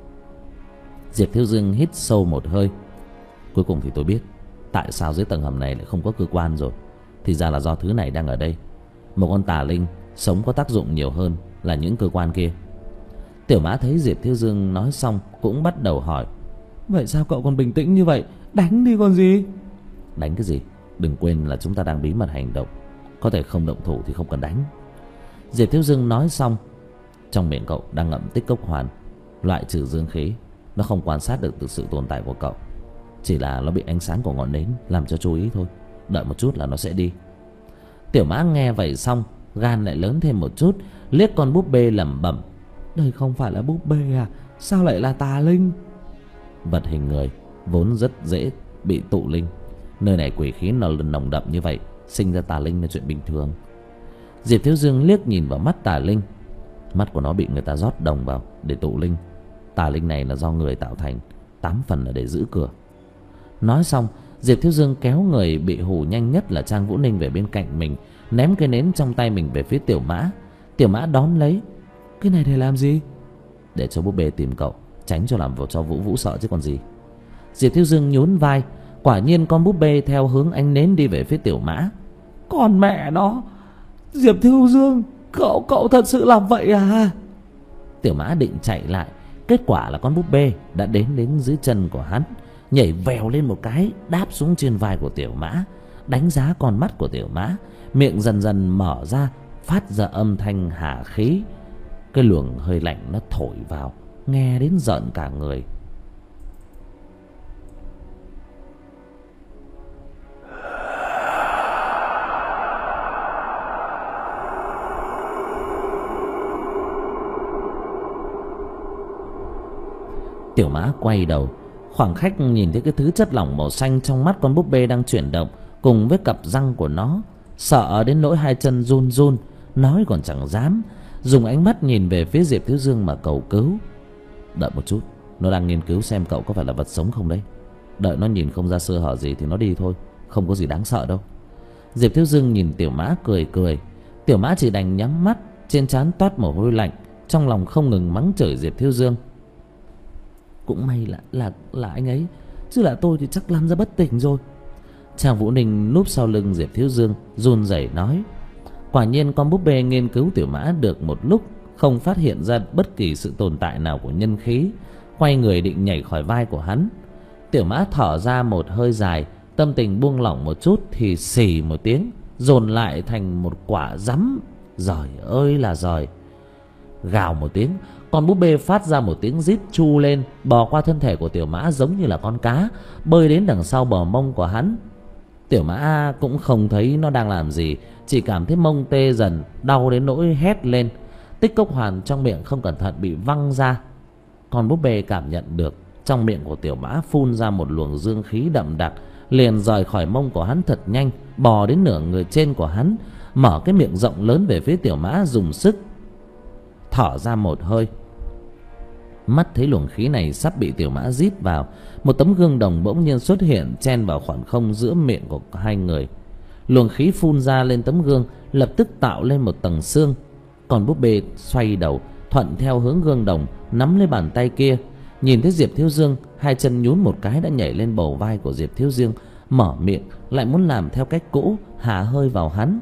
Diệp Thiếu Dương hít sâu một hơi. Cuối cùng thì tôi biết tại sao dưới tầng hầm này lại không có cơ quan rồi. Thì ra là do thứ này đang ở đây. Một con tà linh sống có tác dụng nhiều hơn là những cơ quan kia. Tiểu Mã thấy Diệp Thiếu Dương nói xong cũng bắt đầu hỏi: vậy sao cậu còn bình tĩnh như vậy? Đánh đi còn gì. Đánh cái gì? Đừng quên là chúng ta đang bí mật hành động, có thể không động thủ thì không cần đánh. Diệp Thiếu Dương nói xong, trong miệng cậu đang ngậm tích cốc hoàn, loại trừ dương khí. Nó không quan sát được từ sự tồn tại của cậu, chỉ là nó bị ánh sáng của ngọn nến làm cho chú ý thôi. Đợi một chút là nó sẽ đi. Tiểu Mã nghe vậy xong, gan lại lớn thêm một chút, liếc con búp bê lẩm bẩm: đây không phải là búp bê à? Sao lại là tà linh? Vật hình người vốn rất dễ bị tụ linh. Nơi này quỷ khí nó nồng đậm như vậy, sinh ra tà linh là chuyện bình thường. Diệp Thiếu Dương liếc nhìn vào mắt tà linh. Mắt của nó bị người ta rót đồng vào để tụ linh. Tà linh này là do người tạo thành, tám phần là để giữ cửa. Nói xong, Diệp Thiếu Dương kéo người bị hù nhanh nhất là Trang Vũ Ninh về bên cạnh mình, ném cái nến trong tay mình về phía Tiểu Mã. Tiểu Mã đón lấy. Cái này để làm gì? Để cho búp bê tìm cậu, tránh cho làm cho Vũ Vũ sợ chứ còn gì. Diệp Thiếu Dương nhún vai. Quả nhiên con búp bê theo hướng ánh nến đi về phía Tiểu Mã. Còn mẹ nó, Diệp Thiếu Dương, cậu cậu thật sự làm vậy à? Tiểu Mã định chạy lại, kết quả là con búp bê đã đến đến dưới chân của hắn, nhảy vèo lên một cái, đáp xuống trên vai của Tiểu Mã, đánh giá con mắt của Tiểu Mã, miệng dần dần mở ra, phát ra âm thanh hả khí. Cái luồng hơi lạnh nó thổi vào, nghe đến rợn cả người. Tiểu Mã quay đầu, khoảng khách nhìn thấy cái thứ chất lỏng màu xanh trong mắt con búp bê đang chuyển động, cùng với cặp răng của nó, sợ đến nỗi hai chân run run, nói còn chẳng dám, dùng ánh mắt nhìn về phía Diệp Thiếu Dương mà cầu cứu. Đợi một chút, nó đang nghiên cứu xem cậu có phải là vật sống không đấy. Đợi nó nhìn không ra sơ hở gì thì nó đi thôi, không có gì đáng sợ đâu. Diệp Thiếu Dương nhìn Tiểu Mã cười cười. Tiểu Mã chỉ đành nhắm mắt, trên trán toát mồ hôi lạnh, trong lòng không ngừng mắng chửi Diệp Thiếu Dương. Cũng may là là là anh ấy, chứ là tôi thì chắc lăn ra bất tỉnh rồi. Trang Vũ Ninh núp sau lưng Diệp Thiếu Dương, run rẩy nói. Quả nhiên con búp bê nghiên cứu Tiểu Mã được một lúc, không phát hiện ra bất kỳ sự tồn tại nào của nhân khí, quay người định nhảy khỏi vai của hắn. Tiểu Mã thở ra một hơi dài, tâm tình buông lỏng một chút thì xì một tiếng, dồn lại thành một quả rắm. Giời ơi là giời! Gào một tiếng, con búp bê phát ra một tiếng rít chu lên, bò qua thân thể của Tiểu Mã giống như là con cá, bơi đến đằng sau bờ mông của hắn. Tiểu Mã cũng không thấy nó đang làm gì, chỉ cảm thấy mông tê dần, đau đến nỗi hét lên. Tích cốc hoàn trong miệng không cẩn thận bị văng ra. Con búp bê cảm nhận được trong miệng của Tiểu Mã phun ra một luồng dương khí đậm đặc, liền rời khỏi mông của hắn thật nhanh, bò đến nửa người trên của hắn, mở cái miệng rộng lớn về phía Tiểu Mã, dùng sức thở ra một hơi. Mắt thấy luồng khí này sắp bị Tiểu Mã rít vào, một tấm gương đồng bỗng nhiên xuất hiện chen vào khoảng không giữa miệng của hai người. Luồng khí phun ra lên tấm gương, lập tức tạo lên một tầng xương. Còn búp bê xoay đầu thuận theo hướng gương đồng, nắm lấy bàn tay kia. Nhìn thấy Diệp Thiếu Dương, hai chân nhún một cái đã nhảy lên bầu vai của Diệp Thiếu Dương, mở miệng lại muốn làm theo cách cũ, hà hơi vào hắn.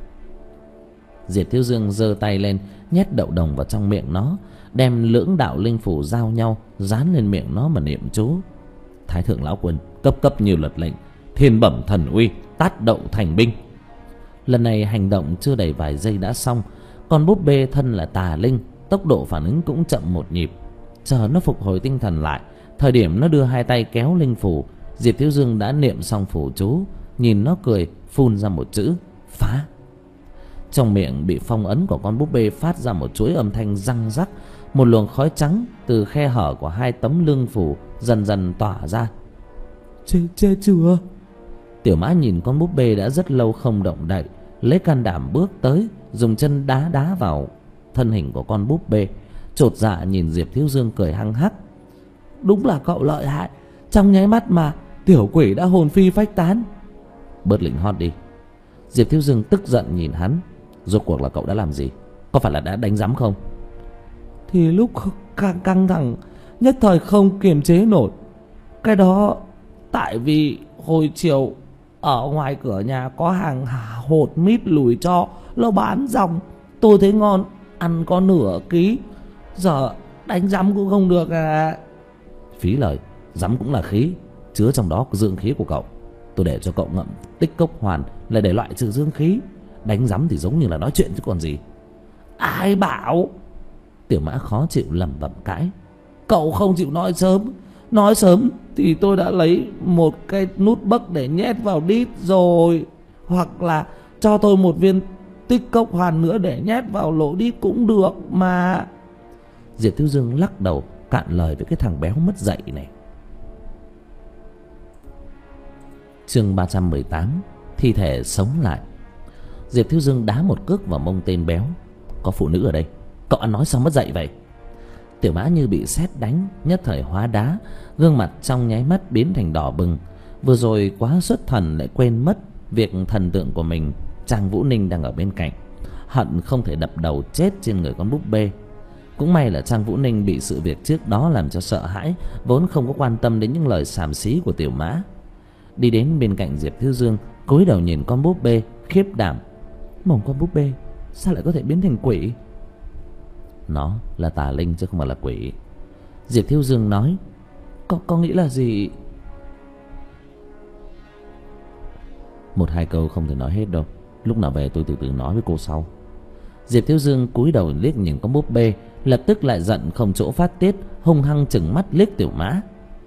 Diệp Thiếu Dương giơ tay lên, nhét đậu đồng vào trong miệng nó, đem lưỡng đạo linh phủ giao nhau dán lên miệng nó mà niệm chú. Thái thượng lão quân cấp cấp như luật lệnh, thiên bẩm thần uy, tát đậu thành binh. Lần này hành động chưa đầy vài giây đã xong. Con búp bê thân là tà linh, tốc độ phản ứng cũng chậm một nhịp. Chờ nó phục hồi tinh thần lại, thời điểm nó đưa hai tay kéo linh phủ, Diệp Thiếu Dương đã niệm xong phủ chú, nhìn nó cười, phun ra một chữ phá. Trong miệng bị phong ấn của con búp bê phát ra một chuỗi âm thanh răng rắc. Một luồng khói trắng từ khe hở của hai tấm lưng phủ dần dần tỏa ra. Chết chết chưa? Tiểu Mã nhìn con búp bê đã rất lâu không động đậy, lấy can đảm bước tới, dùng chân đá đá vào thân hình của con búp bê. Chột dạ nhìn Diệp Thiếu Dương cười hăng hắc. Đúng là cậu lợi hại, trong nháy mắt mà tiểu quỷ đã hồn phi phách tán. Bớt lỉnh hót đi. Diệp Thiếu Dương tức giận nhìn hắn. Rốt cuộc là cậu đã làm gì? Có phải là đã đánh rắm không? Thì lúc càng căng thẳng, nhất thời không kiềm chế nổi. Cái đó tại vì hồi chiều ở ngoài cửa nhà có hàng hột mít lùi cho, nó bán ròng, tôi thấy ngon, ăn có nửa ký. Giờ đánh rắm cũng không được à. Phí lời, rắm cũng là khí, chứa trong đó có dương khí của cậu. Tôi để cho cậu ngậm tích cốc hoàn là để loại trừ dương khí. Đánh rắm thì giống như là nói chuyện chứ còn gì. Ai bảo? Tiểu Mã khó chịu lẩm bẩm cãi. Cậu không chịu nói sớm. Nói sớm thì tôi đã lấy một cái nút bấc để nhét vào đít rồi. Hoặc là cho tôi một viên tích cốc hoàn nữa để nhét vào lỗ đít cũng được mà. Diệp Thiếu Dương lắc đầu cạn lời với cái thằng béo mất dạy này. Chương ba trăm mười tám. Thi thể sống lại. Diệp Thiếu Dương đá một cước vào mông tên béo. Có phụ nữ ở đây, cậu ăn nói sao mất dạy vậy? Tiểu Mã như bị sét đánh, nhất thời hóa đá, gương mặt trong nháy mắt biến thành đỏ bừng. Vừa rồi quá xuất thần lại quên mất việc thần tượng của mình Trang Vũ Ninh đang ở bên cạnh, hận không thể đập đầu chết trên người con búp bê. Cũng may là Trang Vũ Ninh bị sự việc trước đó làm cho sợ hãi, vốn không có quan tâm đến những lời xàm xí của Tiểu Mã. Đi đến bên cạnh Diệp Thiếu Dương, cúi đầu nhìn con búp bê, khiếp đảm. Mồm con búp bê sao lại có thể biến thành quỷ? Nó là tà linh chứ không phải là quỷ. Diệp Thiếu Dương nói. Có, có nghĩa là gì? Một hai câu không thể nói hết đâu, lúc nào về tôi từ từ nói với cô sau. Diệp Thiếu Dương cúi đầu liếc nhìn con búp bê, lập tức lại giận không chỗ phát tiết, hung hăng chừng mắt liếc Tiểu Mã.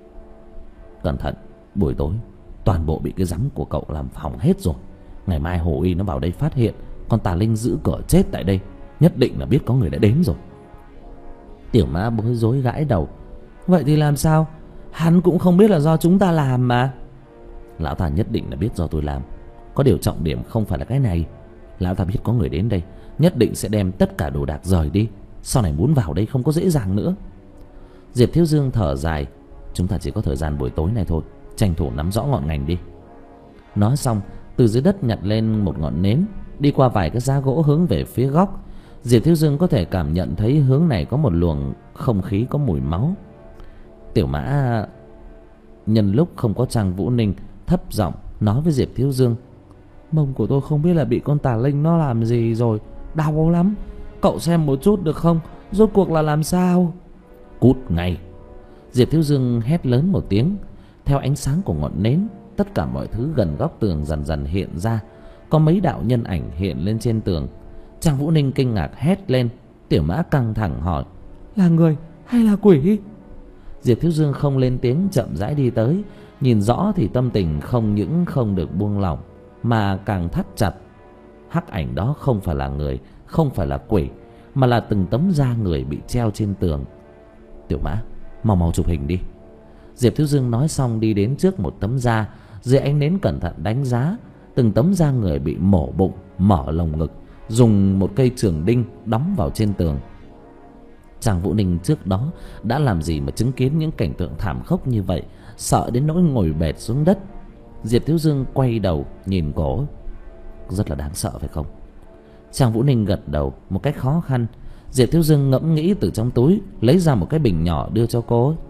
Cẩn thận, buổi tối toàn bộ bị cái rắm của cậu làm hỏng hết rồi. Ngày mai Hồ Y nó vào đây phát hiện con tà linh giữ cửa chết tại đây, nhất định là biết có người đã đến rồi. Tiểu Mã bối rối gãi đầu. Vậy thì làm sao? Hắn cũng không biết là do chúng ta làm mà. Lão ta nhất định là biết do tôi làm. Có điều trọng điểm không phải là cái này. Lão ta biết có người đến đây, nhất định sẽ đem tất cả đồ đạc rời đi. Sau này muốn vào đây không có dễ dàng nữa. Diệp Thiếu Dương thở dài. Chúng ta chỉ có thời gian buổi tối này thôi, tranh thủ nắm rõ ngọn ngành đi. Nói xong, từ dưới đất nhặt lên một ngọn nến, đi qua vài cái giá gỗ hướng về phía góc. Diệp Thiếu Dương có thể cảm nhận thấy hướng này có một luồng không khí có mùi máu. Tiểu Mã nhân lúc không có Trang Vũ Ninh, thấp giọng nói với Diệp Thiếu Dương. Mông của tôi không biết là bị con tà linh nó làm gì rồi, đau lắm. Cậu xem một chút được không? Rốt cuộc là làm sao? Cút ngay! Diệp Thiếu Dương hét lớn một tiếng. Theo ánh sáng của ngọn nến, tất cả mọi thứ gần góc tường dần dần hiện ra. Có mấy đạo nhân ảnh hiện lên trên tường. Trang Vũ Ninh kinh ngạc hét lên. Tiểu Mã căng thẳng hỏi. Là người hay là quỷ? Diệp Thiếu Dương không lên tiếng, chậm rãi đi tới. Nhìn rõ thì tâm tình không những không được buông lỏng, mà càng thắt chặt. Hắc ảnh đó không phải là người, không phải là quỷ, mà là từng tấm da người bị treo trên tường. Tiểu Mã, mau mau chụp hình đi. Diệp Thiếu Dương nói xong đi đến trước một tấm da. Dưới ánh nến cẩn thận đánh giá. Từng tấm da người bị mổ bụng, mở lồng ngực, dùng một cây trường đinh đóng vào trên tường. Trang Vũ Ninh trước đó đã làm gì mà chứng kiến những cảnh tượng thảm khốc như vậy, sợ đến nỗi ngồi bệt xuống đất. Diệp Thiếu Dương quay đầu nhìn cổ. Rất là đáng sợ phải không? Trang Vũ Ninh gật đầu một cách khó khăn. Diệp Thiếu Dương ngẫm nghĩ từ trong túi lấy ra một cái bình nhỏ đưa cho cô.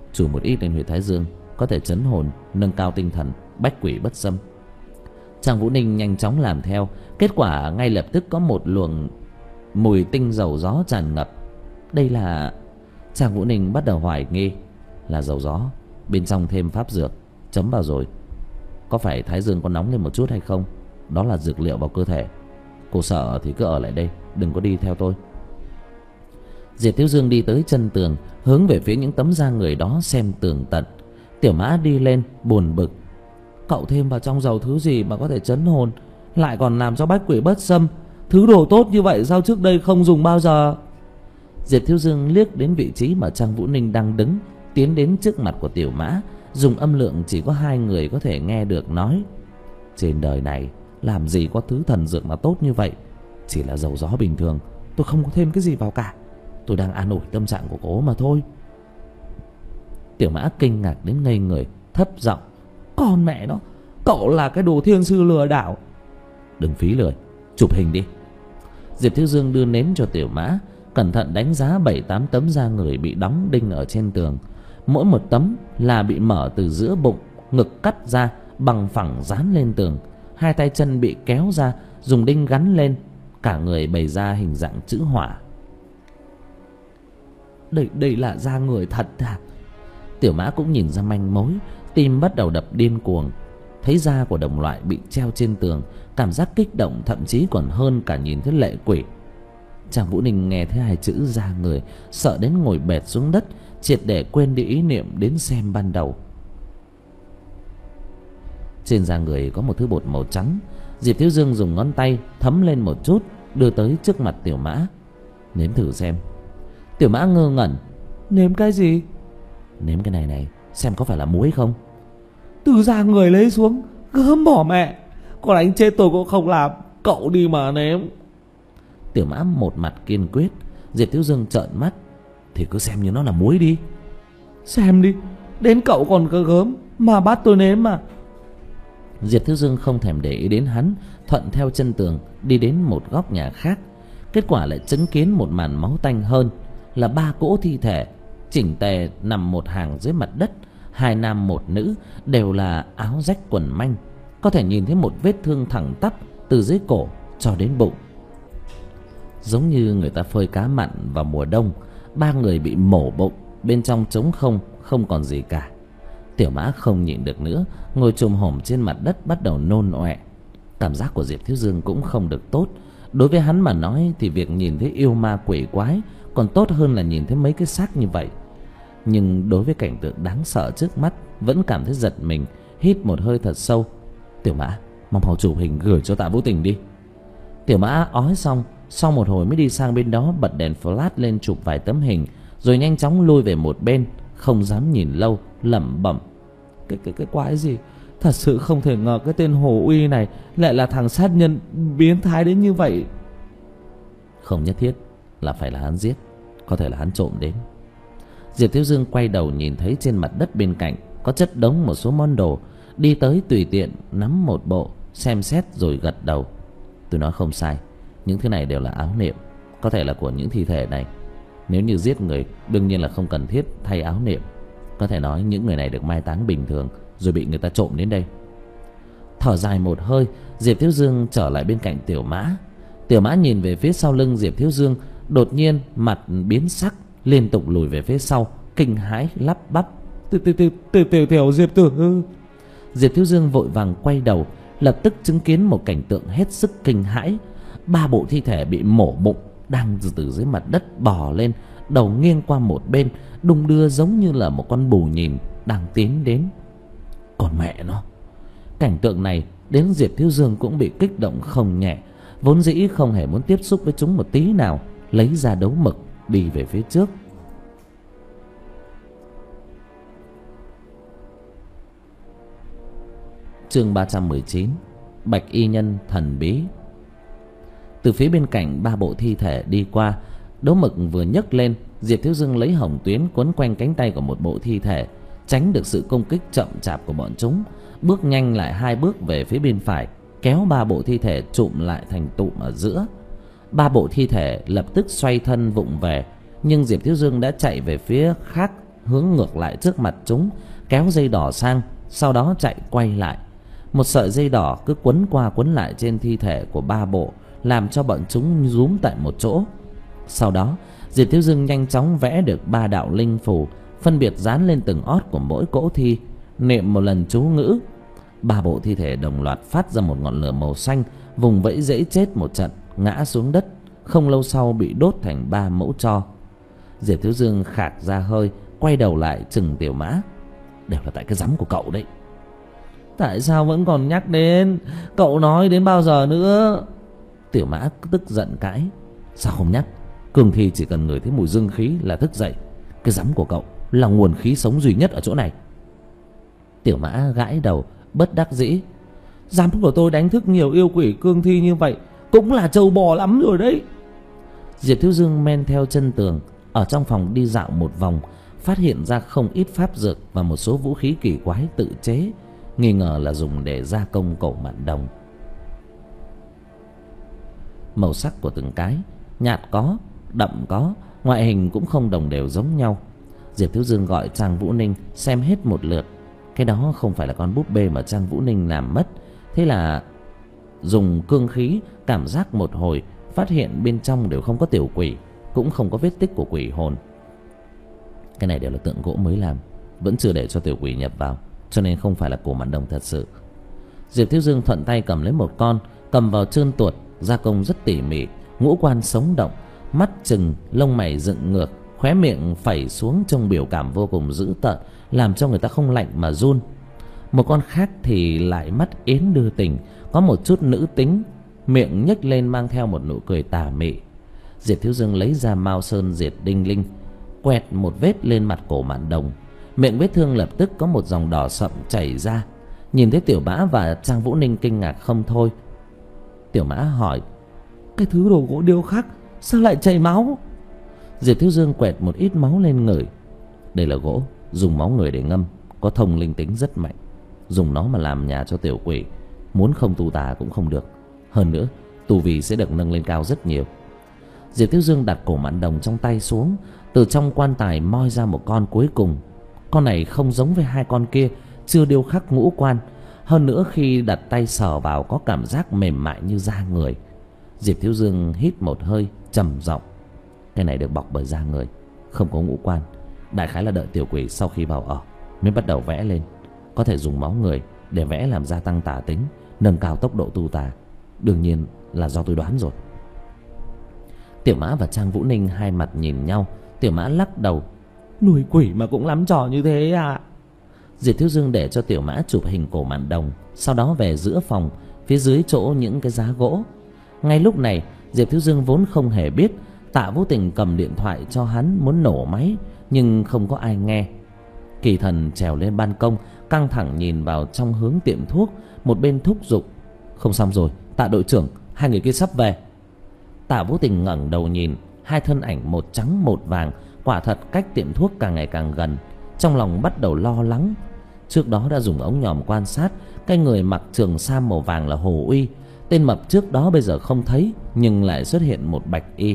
Chủ một ít lên huyệt thái dương, có thể trấn hồn, nâng cao tinh thần, bách quỷ bất xâm. Trang Vũ Ninh nhanh chóng làm theo. Kết quả ngay lập tức có một luồng mùi tinh dầu gió tràn ngập. Đây là... Trang Vũ Ninh bắt đầu hoài nghi là dầu gió, bên trong thêm pháp dược chấm vào rồi. Có phải thái dương có nóng lên một chút hay không? Đó là dược liệu vào cơ thể. Cô sợ thì cứ ở lại đây, đừng có đi theo tôi. Diệp Thiếu Dương đi tới chân tường, hướng về phía những tấm da người đó xem tường tận. Tiểu Mã đi lên buồn bực. Cậu thêm vào trong dầu thứ gì mà có thể trấn hồn, lại còn làm cho bách quỷ bất xâm? Thứ đồ tốt như vậy sao trước đây không dùng bao giờ? Diệp Thiếu Dương liếc đến vị trí mà Trang Vũ Ninh đang đứng, tiến đến trước mặt của Tiểu Mã, dùng âm lượng chỉ có hai người có thể nghe được nói: trên đời này làm gì có thứ thần dược mà tốt như vậy. Chỉ là dầu gió bình thường, tôi không có thêm cái gì vào cả. Tôi đang an ủi tâm trạng của cô mà thôi. Tiểu Mã kinh ngạc đến ngây người, thấp giọng: con mẹ nó, cậu là cái đồ thiên sư lừa đảo. Đừng phí lời, chụp hình đi. Diệp Thiếu Dương đưa nến cho Tiểu Mã, cẩn thận đánh giá bảy tám tấm da người bị đóng đinh ở trên tường. Mỗi một tấm là bị mở từ giữa bụng, ngực cắt ra, bằng phẳng dán lên tường. Hai tay chân bị kéo ra, dùng đinh gắn lên. Cả người bày ra hình dạng chữ hỏa. Đây, đây là da người thật à? Tiểu Mã cũng nhìn ra manh mối, tim bắt đầu đập điên cuồng. Thấy da của đồng loại bị treo trên tường, cảm giác kích động thậm chí còn hơn cả nhìn thấy lệ quỷ. Trang Vũ Ninh nghe thấy hai chữ da người, sợ đến ngồi bệt xuống đất, triệt để quên đi ý niệm đến xem ban đầu. Trên da người có một thứ bột màu trắng. Diệp Thiếu Dương dùng ngón tay thấm lên một chút, đưa tới trước mặt Tiểu Mã. Nếm thử xem. Tiểu Mã ngơ ngẩn. Nếm cái gì? Nếm cái này này, xem có phải là muối không. Từ da người lấy xuống, gớm bỏ mẹ. Còn anh chết tôi cũng không làm, cậu đi mà nếm. Tiểu Mã một mặt kiên quyết. Diệp Thiếu Dương trợn mắt. Thì cứ xem như nó là muối đi. Xem đi, đến cậu còn cơ gớm mà bắt tôi nếm mà. Diệp Thiếu Dương không thèm để ý đến hắn, thuận theo chân tường đi đến một góc nhà khác. Kết quả lại chứng kiến một màn máu tanh hơn, là ba cỗ thi thể chỉnh tề nằm một hàng dưới mặt đất. Hai nam một nữ, đều là áo rách quần manh, có thể nhìn thấy một vết thương thẳng tắp từ dưới cổ cho đến bụng. Giống như người ta phơi cá mặn vào mùa đông. Ba người bị mổ bụng, bên trong trống không, không còn gì cả. Tiểu Mã không nhịn được nữa, ngồi chồm hổm trên mặt đất bắt đầu nôn ọe. Cảm giác của Diệp Thiếu Dương cũng không được tốt. Đối với hắn mà nói thì việc nhìn thấy yêu ma quỷ quái còn tốt hơn là nhìn thấy mấy cái xác như vậy. Nhưng đối với cảnh tượng đáng sợ trước mắt, vẫn cảm thấy giật mình, hít một hơi thật sâu. Tiểu Mã, mong mau chụp hình gửi cho Tạ Vũ Tình đi. Tiểu Mã ói xong, sau một hồi mới đi sang bên đó bật đèn flash lên chụp vài tấm hình, rồi nhanh chóng lui về một bên, không dám nhìn lâu, lẩm bẩm: Cái cái cái quái gì? Thật sự không thể ngờ cái tên Hồ Uy này lại là thằng sát nhân biến thái đến như vậy. Không nhất thiết là phải là hắn giết, có thể là hắn trộm đến. Diệp Thiếu Dương quay đầu nhìn thấy trên mặt đất bên cạnh có chất đống một số món đồ, đi tới tùy tiện nắm một bộ, xem xét rồi gật đầu. Tôi nói không sai, những thứ này đều là áo niệm, có thể là của những thi thể này. Nếu như giết người, đương nhiên là không cần thiết thay áo niệm. Có thể nói những người này được mai táng bình thường, rồi bị người ta trộm đến đây. Thở dài một hơi, Diệp Thiếu Dương trở lại bên cạnh Tiểu Mã. Tiểu Mã nhìn về phía sau lưng Diệp Thiếu Dương, đột nhiên mặt biến sắc, liên tục lùi về phía sau, kinh hãi lắp bắp: Tiểu tiểu tiểu tiểu tiểu tiểu Diệp Tử. Diệp Thiếu Dương vội vàng quay đầu, lập tức chứng kiến một cảnh tượng hết sức kinh hãi. Ba bộ thi thể bị mổ bụng đang từ dưới mặt đất bò lên, đầu nghiêng qua một bên, đung đưa giống như là một con bù nhìn đang tiến đến. Còn mẹ nó, cảnh tượng này đến Diệp Thiếu Dương cũng bị kích động không nhẹ. Vốn dĩ không hề muốn tiếp xúc với chúng một tí nào, lấy ra đấu mực đi về phía trước. Chương ba trăm mười chín, Bạch Y Nhân thần bí. Từ phía bên cạnh ba bộ thi thể đi qua, đấu mực vừa nhấc lên, Diệp Thiếu Dương lấy hồng tuyến quấn quanh cánh tay của một bộ thi thể, tránh được sự công kích chậm chạp của bọn chúng, bước nhanh lại hai bước về phía bên phải, kéo ba bộ thi thể trụm lại thành tụm ở giữa. Ba bộ thi thể lập tức xoay thân vụng về, nhưng Diệp Thiếu Dương đã chạy về phía khác hướng ngược lại trước mặt chúng, kéo dây đỏ sang, sau đó chạy quay lại. Một sợi dây đỏ cứ quấn qua quấn lại trên thi thể của ba bộ, làm cho bọn chúng rúm tại một chỗ. Sau đó Diệp Thiếu Dương nhanh chóng vẽ được ba đạo linh phù, phân biệt dán lên từng ót của mỗi cỗ thi, niệm một lần chú ngữ. Ba bộ thi thể đồng loạt phát ra một ngọn lửa màu xanh, vùng vẫy dãy chết một trận, ngã xuống đất, không lâu sau bị đốt thành ba mẫu tro. Diệp Thiếu Dương khạc ra hơi, quay đầu lại chừng Tiểu Mã. Đều là tại cái rắm của cậu đấy. Tại sao vẫn còn nhắc đến? Cậu nói đến bao giờ nữa? Tiểu Mã tức giận cãi. Sao không nhắc? Cương thi chỉ cần ngửi thấy mùi dương khí là thức dậy. Cái rắm của cậu là nguồn khí sống duy nhất ở chỗ này. Tiểu Mã gãi đầu bất đắc dĩ. Rắm của tôi đánh thức nhiều yêu quỷ cương thi như vậy cũng là trâu bò lắm rồi đấy. Diệp Thiếu Dương men theo chân tường, ở trong phòng đi dạo một vòng, phát hiện ra không ít pháp dược và một số vũ khí kỳ quái tự chế, nghi ngờ là dùng để gia công cổ mạn đồng. Màu sắc của từng cái nhạt có, đậm có, ngoại hình cũng không đồng đều giống nhau. Diệp Thiếu Dương gọi Trang Vũ Ninh xem hết một lượt. Cái đó không phải là con búp bê mà Trang Vũ Ninh làm mất. Thế là dùng cương khí cảm giác một hồi, phát hiện bên trong đều không có tiểu quỷ, cũng không có vết tích của quỷ hồn. Cái này đều là tượng gỗ mới làm, vẫn chưa để cho tiểu quỷ nhập vào, cho nên không phải là cổ mạn đồng thật sự. Diệp Thiếu Dương thuận tay cầm lấy một con, cầm vào trơn tuột, gia công rất tỉ mỉ, ngũ quan sống động, mắt trừng, lông mày dựng ngược, khóe miệng phẩy xuống trông biểu cảm vô cùng dữ tợn, làm cho người ta không lạnh mà run. Một con khác thì lại mắt yến đưa tình, có một chút nữ tính, miệng nhếch lên mang theo một nụ cười tà mị. Diệp Thiếu Dương lấy ra Mao Sơn Diệt Đinh Linh, quẹt một vết lên mặt cổ mạn đồng, miệng vết thương lập tức có một dòng đỏ sậm chảy ra. Nhìn thấy Tiểu Mã và Trang Vũ Ninh kinh ngạc không thôi. Tiểu Mã hỏi: cái thứ đồ gỗ điêu khắc sao lại chảy máu? Diệp Thiếu Dương quẹt một ít máu lên ngửi. Đây là gỗ dùng máu người để ngâm, có thông linh tính rất mạnh. Dùng nó mà làm nhà cho tiểu quỷ, muốn không tu tà cũng không được. Hơn nữa tu vi sẽ được nâng lên cao rất nhiều. Diệp Thiếu Dương đặt cổ mạn đồng trong tay xuống, từ trong quan tài moi ra một con cuối cùng. Con này không giống với hai con kia, chưa điêu khắc ngũ quan. Hơn nữa khi đặt tay sờ vào có cảm giác mềm mại như da người. Diệp Thiếu Dương hít một hơi trầm giọng: cái này được bọc bởi da người, không có ngũ quan. Đại khái là đợi tiểu quỷ sau khi vào ở mới bắt đầu vẽ lên. Có thể dùng máu người để vẽ làm gia tăng tà tính, nâng cao tốc độ tu tà. Đương nhiên là do tôi đoán rồi. Tiểu Mã và Trang Vũ Ninh hai mặt nhìn nhau. Tiểu Mã lắc đầu: nuôi quỷ mà cũng lắm trò như thế à? Diệp Thiếu Dương để cho Tiểu Mã chụp hình cổ mạn đồng, sau đó về giữa phòng, phía dưới chỗ những cái giá gỗ. Ngay lúc này Diệp Thiếu Dương vốn không hề biết Tạ Vũ Tình cầm điện thoại cho hắn muốn nổ máy, nhưng không có ai nghe. Kỳ Thần trèo lên ban công, căng thẳng nhìn vào trong hướng tiệm thuốc, một bên thúc giục: không xong rồi, Tạ đội trưởng, hai người kia sắp về. Tạ Vũ Tình ngẩng đầu nhìn, hai thân ảnh một trắng một vàng, quả thật cách tiệm thuốc càng ngày càng gần. Trong lòng bắt đầu lo lắng. Trước đó đã dùng ống nhòm quan sát, cái người mặc trường sam màu vàng là Hồ Uy. Tên mập trước đó bây giờ không thấy, nhưng lại xuất hiện một bạch y.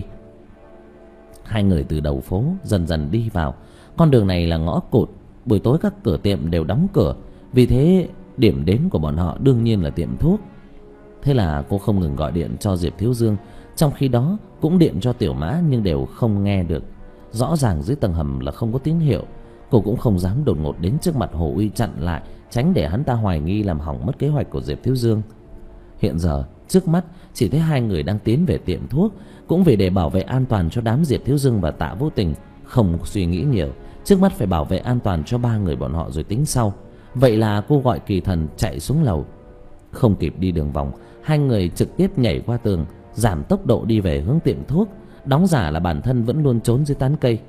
Hai người từ đầu phố dần dần đi vào. Con đường này là ngõ cụt, buổi tối các cửa tiệm đều đóng cửa, vì thế điểm đến của bọn họ đương nhiên là tiệm thuốc. Thế là cô không ngừng gọi điện cho Diệp Thiếu Dương, trong khi đó cũng điện cho Tiểu Mã nhưng đều không nghe được. Rõ ràng dưới tầng hầm là không có tín hiệu. Cô cũng không dám đột ngột đến trước mặt Hồ Uy chặn lại, tránh để hắn ta hoài nghi làm hỏng mất kế hoạch của Diệp Thiếu Dương. Hiện giờ trước mắt chỉ thấy hai người đang tiến về tiệm thuốc. Cũng vì để bảo vệ an toàn cho đám Diệp Thiếu Dương và Tạ Vũ Tình, không suy nghĩ nhiều, trước mắt phải bảo vệ an toàn cho ba người bọn họ rồi tính sau. Vậy là cô gọi Kỳ Thần chạy xuống lầu. Không kịp đi đường vòng, hai người trực tiếp nhảy qua tường, giảm tốc độ đi về hướng tiệm thuốc, đóng giả là bản thân vẫn luôn trốn dưới tán cây.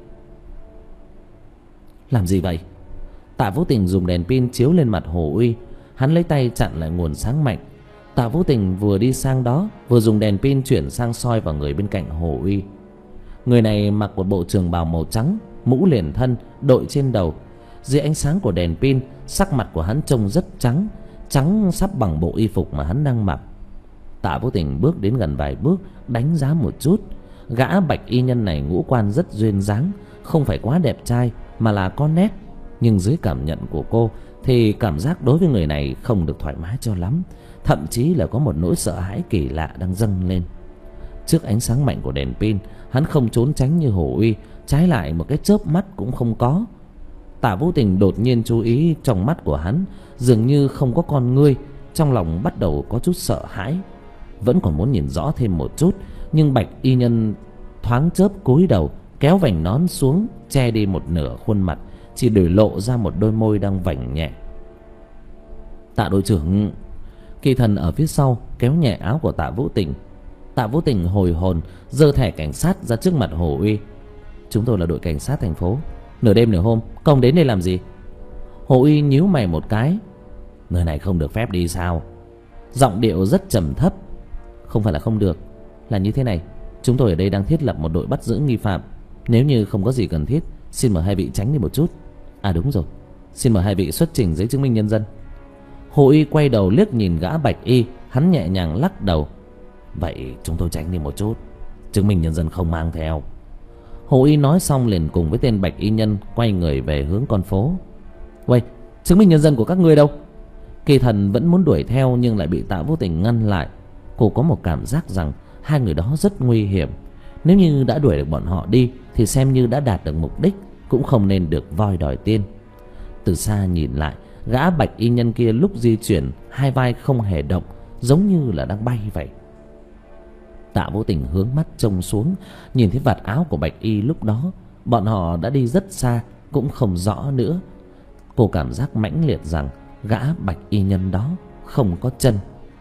Làm gì vậy? Tạ Vũ Tình dùng đèn pin chiếu lên mặt Hồ Uy. Hắn lấy tay chặn lại nguồn sáng mạnh. Tạ Vũ Tình vừa đi sang đó, vừa dùng đèn pin chuyển sang soi vào người bên cạnh Hồ Uy. Người này mặc một bộ trường bào màu trắng, mũ liền thân đội trên đầu. Dưới ánh sáng của đèn pin, sắc mặt của hắn trông rất trắng, trắng sắp bằng bộ y phục mà hắn đang mặc. Tạ Vũ Tình bước đến gần vài bước, đánh giá một chút. Gã bạch y nhân này ngũ quan rất duyên dáng, không phải quá đẹp trai mà là có nét. Nhưng dưới cảm nhận của cô thì cảm giác đối với người này không được thoải mái cho lắm. Thậm chí là có một nỗi sợ hãi kỳ lạ đang dâng lên. Trước ánh sáng mạnh của đèn pin, hắn không trốn tránh như Hồ Uy, trái lại một cái chớp mắt cũng không có. Tạ Vũ Tình đột nhiên chú ý trong mắt của hắn dường như không có con ngươi. Trong lòng bắt đầu có chút sợ hãi. Vẫn còn muốn nhìn rõ thêm một chút, nhưng Bạch y nhân thoáng chớp cúi đầu, kéo vành nón xuống che đi một nửa khuôn mặt, chỉ để lộ ra một đôi môi đang vảnh nhẹ. Tạ đội trưởng. Kỳ Thần ở phía sau kéo nhẹ áo của Tạ Vũ Tình. Tạ Vũ Tình hồi hồn, giơ thẻ cảnh sát ra trước mặt Hồ Uy. Chúng tôi là đội cảnh sát thành phố. Nửa đêm nửa hôm công đến đây làm gì? Hồ Uy nhíu mày một cái. Nơi này không được phép đi sao? Giọng điệu rất trầm thấp. Không phải là không được, là như thế này. Chúng tôi ở đây đang thiết lập một đội bắt giữ nghi phạm. Nếu như không có gì cần thiết, xin mời hai vị tránh đi một chút. À đúng rồi, xin mời hai vị xuất trình giấy chứng minh nhân dân. Hồ Y quay đầu liếc nhìn gã Bạch Y. Hắn nhẹ nhàng lắc đầu. Vậy chúng tôi tránh đi một chút, chứng minh nhân dân không mang theo. Hồ Y nói xong liền cùng với tên Bạch Y nhân quay người về hướng con phố.喂, chứng minh nhân dân của các ngươi đâu? Kỳ Thần vẫn muốn đuổi theo nhưng lại bị Tạ Vũ Tình ngăn lại. Cô có một cảm giác rằng hai người đó rất nguy hiểm. Nếu như đã đuổi được bọn họ đi thì xem như đã đạt được mục đích, cũng không nên được voi đòi tiên. Từ xa nhìn lại, gã Bạch Y nhân kia lúc di chuyển hai vai không hề động, giống như là đang bay vậy. Tạ Vũ Tình hướng mắt trông xuống, nhìn thấy vạt áo của Bạch Y lúc đó. Bọn họ đã đi rất xa, cũng không rõ nữa. Cô cảm giác mãnh liệt rằng gã Bạch Y nhân đó không có chân.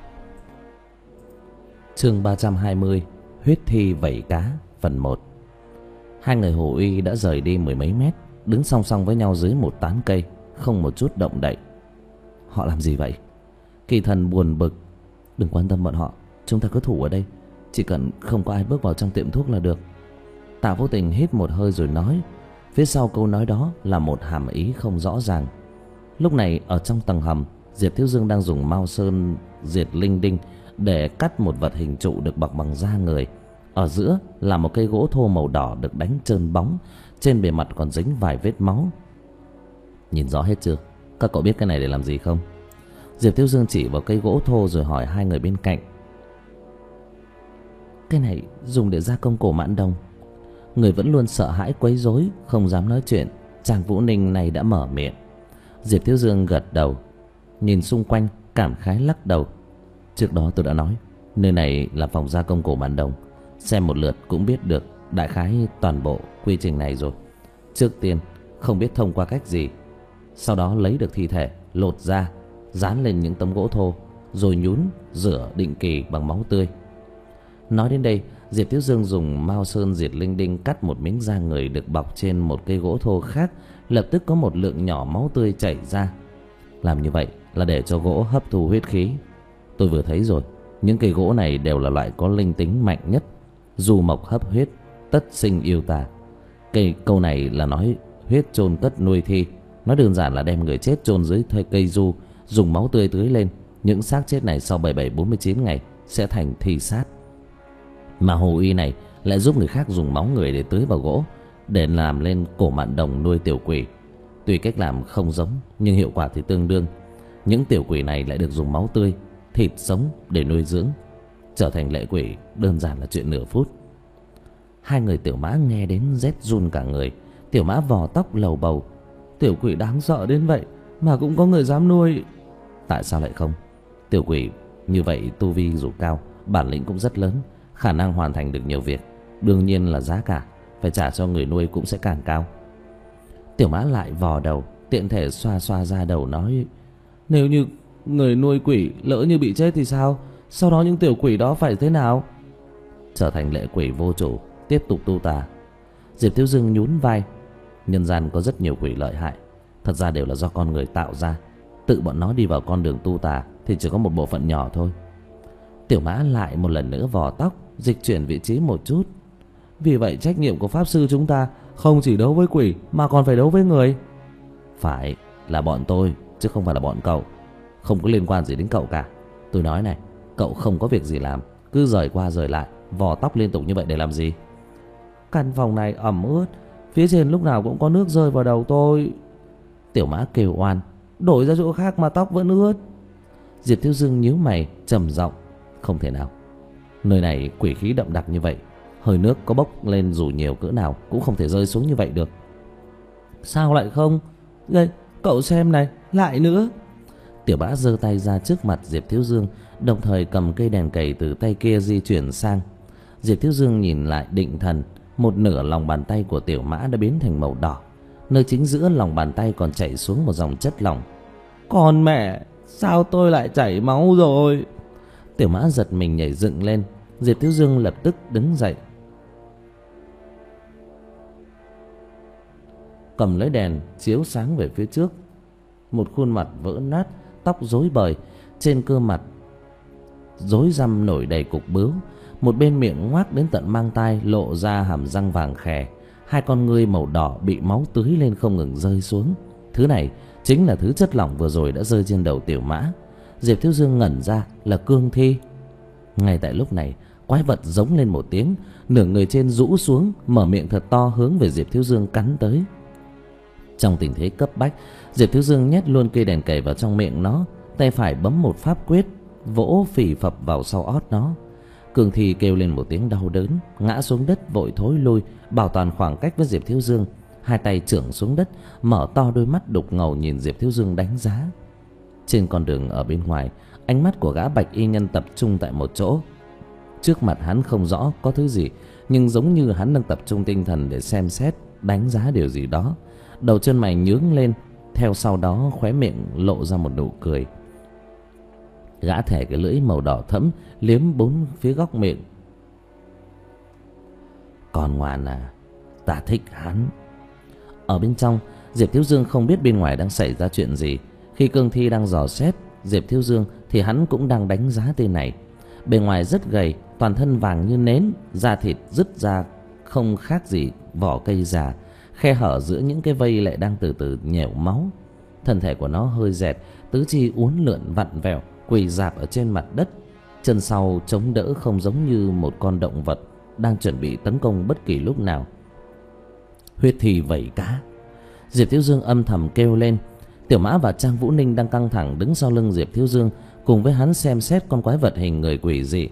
Chương ba trăm hai mươi, huyết thi vẩy cá, phần một. Hai người Hồ Uy đã rời đi mười mấy mét, đứng song song với nhau dưới một tán cây, không một chút động đậy. Họ làm gì vậy? Kỳ Thần buồn bực. Đừng quan tâm bọn họ, chúng ta cứ thủ ở đây, chỉ cần không có ai bước vào trong tiệm thuốc là được. Tạ Vũ Tình hít một hơi rồi nói. Phía sau câu nói đó là một hàm ý không rõ ràng. Lúc này ở trong tầng hầm, Diệp Thiếu Dương đang dùng Mao Sơn diệt linh đinh để cắt một vật hình trụ được bọc bằng da người. Ở giữa là một cây gỗ thô màu đỏ được đánh trơn bóng, trên bề mặt còn dính vài vết máu. Nhìn rõ hết chưa? Các cậu biết cái này để làm gì không? Diệp Thiếu Dương chỉ vào cây gỗ thô rồi hỏi hai người bên cạnh. Cái này dùng để gia công cổ mãn đồng. Người vẫn luôn sợ hãi quấy rối, không dám nói chuyện, Tràn Vũ Ninh này đã mở miệng. Diệp Thiếu Dương gật đầu, nhìn xung quanh cảm khái lắc đầu. Trước đó tôi đã nói nơi này là phòng gia công cổ mãn đồng, xem một lượt cũng biết được đại khái toàn bộ quy trình này rồi. Trước tiên không biết thông qua cách gì, sau đó lấy được thi thể, lột da, dán lên những tấm gỗ thô, rồi nhún rửa định kỳ bằng máu tươi. Nói đến đây, Diệp Thiếu Dương dùng Mao Sơn diệt linh đinh cắt một miếng da người được bọc trên một cây gỗ thô khác. Lập tức có một lượng nhỏ máu tươi chảy ra. Làm như vậy là để cho gỗ hấp thu huyết khí. Tôi vừa thấy rồi, những cây gỗ này đều là loại có linh tính mạnh nhất. Du mộc hấp huyết, tất sinh yêu tà. Cây câu này là nói huyết chôn cất nuôi thi. Nói đơn giản là đem người chết chôn dưới cây du, dùng máu tươi tưới lên. Những xác chết này sau bảy mươi bảy bốn mươi chín ngày sẽ thành thi sát. Mà Hồ Y này lại giúp người khác dùng máu người để tưới vào gỗ, để làm lên cổ mạn đồng nuôi tiểu quỷ. Tuy cách làm không giống nhưng hiệu quả thì tương đương. Những tiểu quỷ này lại được dùng máu tươi, thịt sống để nuôi dưỡng. Trở thành lệ quỷ đơn giản là chuyện nửa phút. Hai người Tiểu Mã nghe đến rét run cả người. Tiểu Mã vò tóc lầu bầu. Tiểu quỷ đáng sợ đến vậy mà cũng có người dám nuôi. Tại sao lại không? Tiểu quỷ như vậy tu vi dù cao, bản lĩnh cũng rất lớn, khả năng hoàn thành được nhiều việc. Đương nhiên là giá cả phải trả cho người nuôi cũng sẽ càng cao. Tiểu Mã lại vò đầu, tiện thể xoa xoa ra đầu nói. Nếu như người nuôi quỷ lỡ như bị chết thì sao? Sau đó những tiểu quỷ đó phải thế nào? Trở thành lệ quỷ vô chủ, tiếp tục tu tà. Diệp Thiếu Dương nhún vai. Nhân gian có rất nhiều quỷ lợi hại, thật ra đều là do con người tạo ra. Tự bọn nó đi vào con đường tu tà thì chỉ có một bộ phận nhỏ thôi. Tiểu Mã lại một lần nữa vò tóc, dịch chuyển vị trí một chút. Vì vậy trách nhiệm của pháp sư chúng ta không chỉ đấu với quỷ mà còn phải đấu với người. Phải là bọn tôi chứ không phải là bọn cậu. Không có liên quan gì đến cậu cả. Tôi nói này, cậu không có việc gì làm, cứ rời qua rời lại, vò tóc liên tục như vậy để làm gì? Căn phòng này ẩm ướt, Phía trên lúc nào cũng có nước rơi vào đầu tôi. Tiểu Mã kêu oan. Đổi ra chỗ khác mà tóc vẫn ướt. Diệp Thiếu Dương nhíu mày trầm giọng. Không thể nào, nơi này quỷ khí đậm đặc như vậy, hơi nước có bốc lên dù nhiều cỡ nào cũng không thể rơi xuống như vậy được. Sao lại không? Đây, cậu xem này, lại nữa. Tiểu Mã giơ tay ra trước mặt Diệp Thiếu Dương, đồng thời cầm cây đèn cầy từ tay kia di chuyển sang. Diệp Thiếu Dương nhìn lại định thần. Một nửa lòng bàn tay của Tiểu Mã đã biến thành màu đỏ, nơi chính giữa lòng bàn tay còn chảy xuống một dòng chất lỏng. Con mẹ, sao tôi lại chảy máu rồi? Tiểu Mã giật mình nhảy dựng lên. Diệp Thiếu Dương lập tức đứng dậy, cầm lấy đèn chiếu sáng về phía trước. Một khuôn mặt vỡ nát, tóc rối bời, trên cơ mặt rối răm nổi đầy cục bướu. Một bên miệng ngoác đến tận mang tai lộ ra hàm răng vàng khè. Hai con ngươi màu đỏ bị máu tưới lên không ngừng rơi xuống. Thứ này chính là thứ chất lỏng vừa rồi đã rơi trên đầu Tiểu Mã. Diệp Thiếu Dương ngẩn ra là cương thi. Ngay tại lúc này, quái vật giống lên một tiếng, nửa người trên rũ xuống, mở miệng thật to hướng về Diệp Thiếu Dương cắn tới. Trong tình thế cấp bách, Diệp Thiếu Dương nhét luôn cây đèn cầy vào trong miệng nó, tay phải bấm một pháp quyết, vỗ phì phập vào sau ót nó. Cương thi kêu lên một tiếng đau đớn, ngã xuống đất vội thối lui, bảo toàn khoảng cách với Diệp Thiếu Dương. Hai tay chưởng xuống đất, mở to đôi mắt đục ngầu nhìn Diệp Thiếu Dương đánh giá. Trên con đường ở bên ngoài, ánh mắt của gã bạch y nhân tập trung tại một chỗ. Trước mặt hắn không rõ có thứ gì, nhưng giống như hắn đang tập trung tinh thần để xem xét, đánh giá điều gì đó. Đầu chân mày nhướng lên, theo sau đó khóe miệng lộ ra một nụ cười. Gã thẻ cái lưỡi màu đỏ thẫm liếm bốn phía góc miệng. Còn ngoan à, ta thích hắn. Ở bên trong, Diệp Thiếu Dương không biết bên ngoài đang xảy ra chuyện gì. Khi cương thi đang dò xét Diệp Thiếu Dương thì hắn cũng đang đánh giá tên này. Bề ngoài rất gầy, toàn thân vàng như nến, da thịt rứt ra không khác gì vỏ cây già. Khe hở giữa những cái vây lại đang từ từ nhẻo máu. Thân thể của nó hơi dẹt, tứ chi uốn lượn vặn vẹo, quỳ rạp ở trên mặt đất. Chân sau chống đỡ không giống như một con động vật đang chuẩn bị tấn công bất kỳ lúc nào. Huyết thì vẩy cá. Diệp Thiếu Dương âm thầm kêu lên. Tiểu Mã và Trang Vũ Ninh đang căng thẳng đứng sau lưng Diệp Thiếu Dương, cùng với hắn xem xét con quái vật hình người quỷ dị.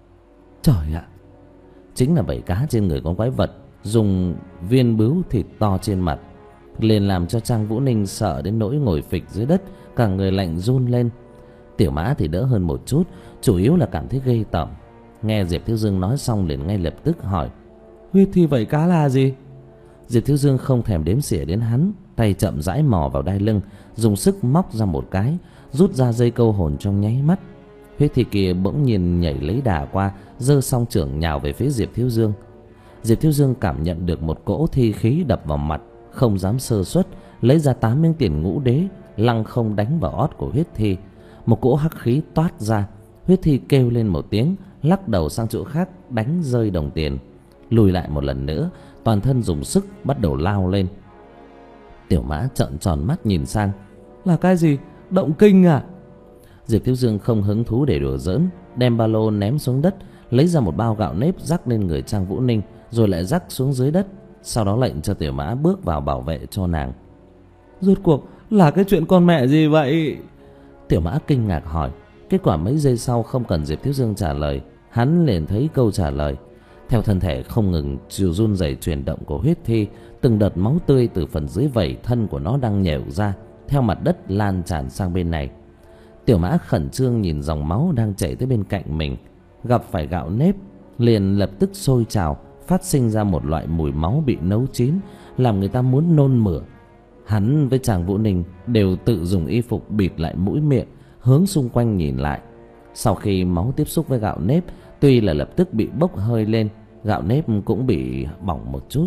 Trời ạ, chính là vẩy cá trên người con quái vật, dùng viên bướu thịt to trên mặt, liền làm cho Trang Vũ Ninh sợ đến nỗi ngồi phịch dưới đất, cả người lạnh run lên. Tiểu Mã thì đỡ hơn một chút, chủ yếu là cảm thấy ghê tởm. Nghe Diệp Thiếu Dương nói xong liền ngay lập tức hỏi: huyết thi vẩy cá là gì? Diệp Thiếu Dương không thèm đếm xỉa đến hắn, tay chậm rãi mò vào đai lưng, dùng sức móc ra một cái, rút ra dây câu hồn trong nháy mắt. Huyết thi kia bỗng nhiên nhảy lấy đà qua, giơ song chưởng nhào về phía Diệp Thiếu Dương. Diệp Thiếu Dương cảm nhận được một cỗ thi khí đập vào mặt, không dám sơ suất, lấy ra tám miếng tiền ngũ đế, lăng không đánh vào ót của huyết thi. Một cỗ hắc khí toát ra, huyết thi kêu lên một tiếng, lắc đầu sang chỗ khác đánh rơi đồng tiền, lùi lại một lần nữa, toàn thân dùng sức bắt đầu lao lên. Tiểu Mã trợn tròn mắt nhìn sang: là cái gì? Động kinh à? Diệp Thiếu Dương không hứng thú để đùa giỡn, đem ba lô ném xuống đất, lấy ra một bao gạo nếp rắc lên người Trang Vũ Ninh, rồi lại rắc xuống dưới đất. Sau đó lệnh cho Tiểu Mã bước vào bảo vệ cho nàng. Rốt cuộc là cái chuyện con mẹ gì vậy? Tiểu Mã kinh ngạc hỏi. Kết quả mấy giây sau, không cần Diệp Thiếu Dương trả lời, hắn liền thấy câu trả lời. Theo thân thể không ngừng chịu run rẩy chuyển động của huyết thi, từng đợt máu tươi từ phần dưới vảy thân của nó đang nhèo ra, theo mặt đất lan tràn sang bên này. Tiểu Mã khẩn trương nhìn dòng máu đang chảy tới bên cạnh mình, gặp phải gạo nếp liền lập tức sôi trào, phát sinh ra một loại mùi máu bị nấu chín, làm người ta muốn nôn mửa. Hắn với Tràng Vũ Ninh đều tự dùng y phục bịt lại mũi miệng, hướng xung quanh nhìn lại. Sau khi máu tiếp xúc với gạo nếp, tuy là lập tức bị bốc hơi lên, gạo nếp cũng bị bỏng một chút.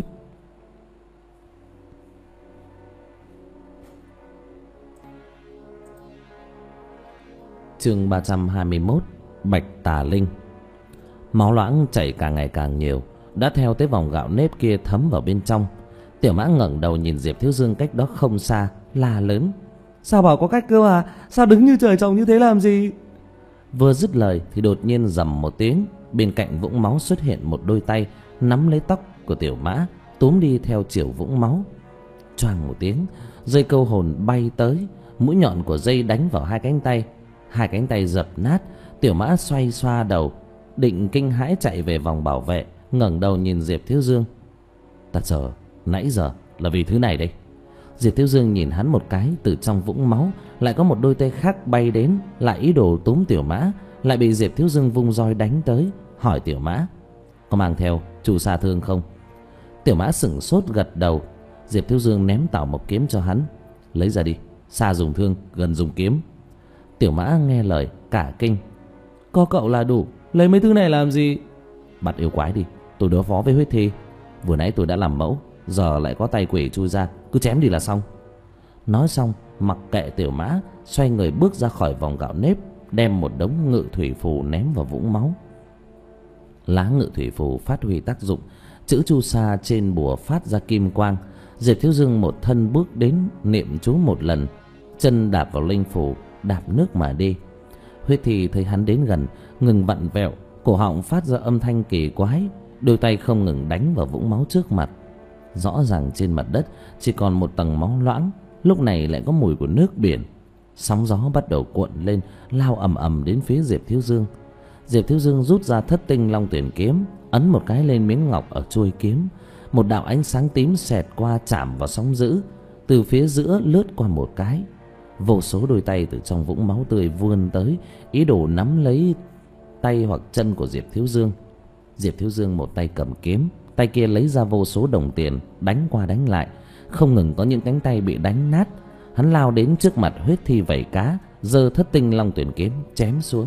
Chương ba trăm hai mươi mốt. Bạch Tà Linh. Máu loãng chảy càng ngày càng nhiều, đã theo tới vòng gạo nếp kia thấm vào bên trong. Tiểu Mã ngẩng đầu nhìn Diệp Thiếu Dương cách đó không xa, la lớn: sao bảo có cách cơ à? Sao đứng như trời trồng như thế làm gì? Vừa dứt lời thì đột nhiên rầm một tiếng, bên cạnh vũng máu xuất hiện một đôi tay nắm lấy tóc của Tiểu Mã, túm đi theo chiều vũng máu. Choàng một tiếng, dây câu hồn bay tới, mũi nhọn của dây đánh vào hai cánh tay. Hai cánh tay dập nát. Tiểu Mã xoay xoa đầu, định kinh hãi chạy về vòng bảo vệ, ngẩng đầu nhìn Diệp Thiếu Dương. Ta chờ nãy giờ là vì thứ này đây. Diệp Thiếu Dương nhìn hắn một cái. Từ trong vũng máu lại có một đôi tay khác bay đến, lại ý đồ túm Tiểu Mã, lại bị Diệp Thiếu Dương vung roi đánh tới. Hỏi Tiểu Mã: có mang theo chu sa thương không? Tiểu Mã sững sốt gật đầu. Diệp Thiếu Dương ném tảo mộc kiếm cho hắn: lấy ra đi, xa dùng thương, gần dùng kiếm. Tiểu Mã nghe lời cả kinh: có cậu là đủ, lấy mấy thứ này làm gì? Bắt yêu quái đi, tôi đối phó với huyết thi. Vừa nãy tôi đã làm mẫu, giờ lại có tay quỷ chui ra, cứ chém đi là xong. Nói xong mặc kệ Tiểu Mã, xoay người bước ra khỏi vòng gạo nếp, đem một đống ngự thủy phù ném vào vũng máu. Lá ngự thủy phù phát huy tác dụng, chữ chu sa trên bùa phát ra kim quang. Diệp Thiếu Dương một thân bước đến, niệm chú một lần, chân đạp vào linh phù, đạp nước mà đi. Huyết thi thấy hắn đến gần, ngừng vặn vẹo, cổ họng phát ra âm thanh kỳ quái, đôi tay không ngừng đánh vào vũng máu trước mặt. Rõ ràng trên mặt đất chỉ còn một tầng máu loãng, lúc này lại có mùi của nước biển. Sóng gió bắt đầu cuộn lên, lao ầm ầm đến phía Diệp Thiếu Dương. Diệp Thiếu Dương rút ra thất tinh long tuyển kiếm, ấn một cái lên miếng ngọc ở chuôi kiếm. Một đạo ánh sáng tím xẹt qua, chạm vào sóng dữ, từ phía giữa lướt qua một cái. Vô số đôi tay từ trong vũng máu tươi vươn tới, ý đồ nắm lấy tay hoặc chân của Diệp Thiếu Dương. Diệp Thiếu Dương một tay cầm kiếm, tay kia lấy ra vô số đồng tiền, đánh qua đánh lại. Không ngừng có những cánh tay bị đánh nát. Hắn lao đến trước mặt huyết thi vảy cá, giơ thất tinh long tuyển kiếm chém xuống.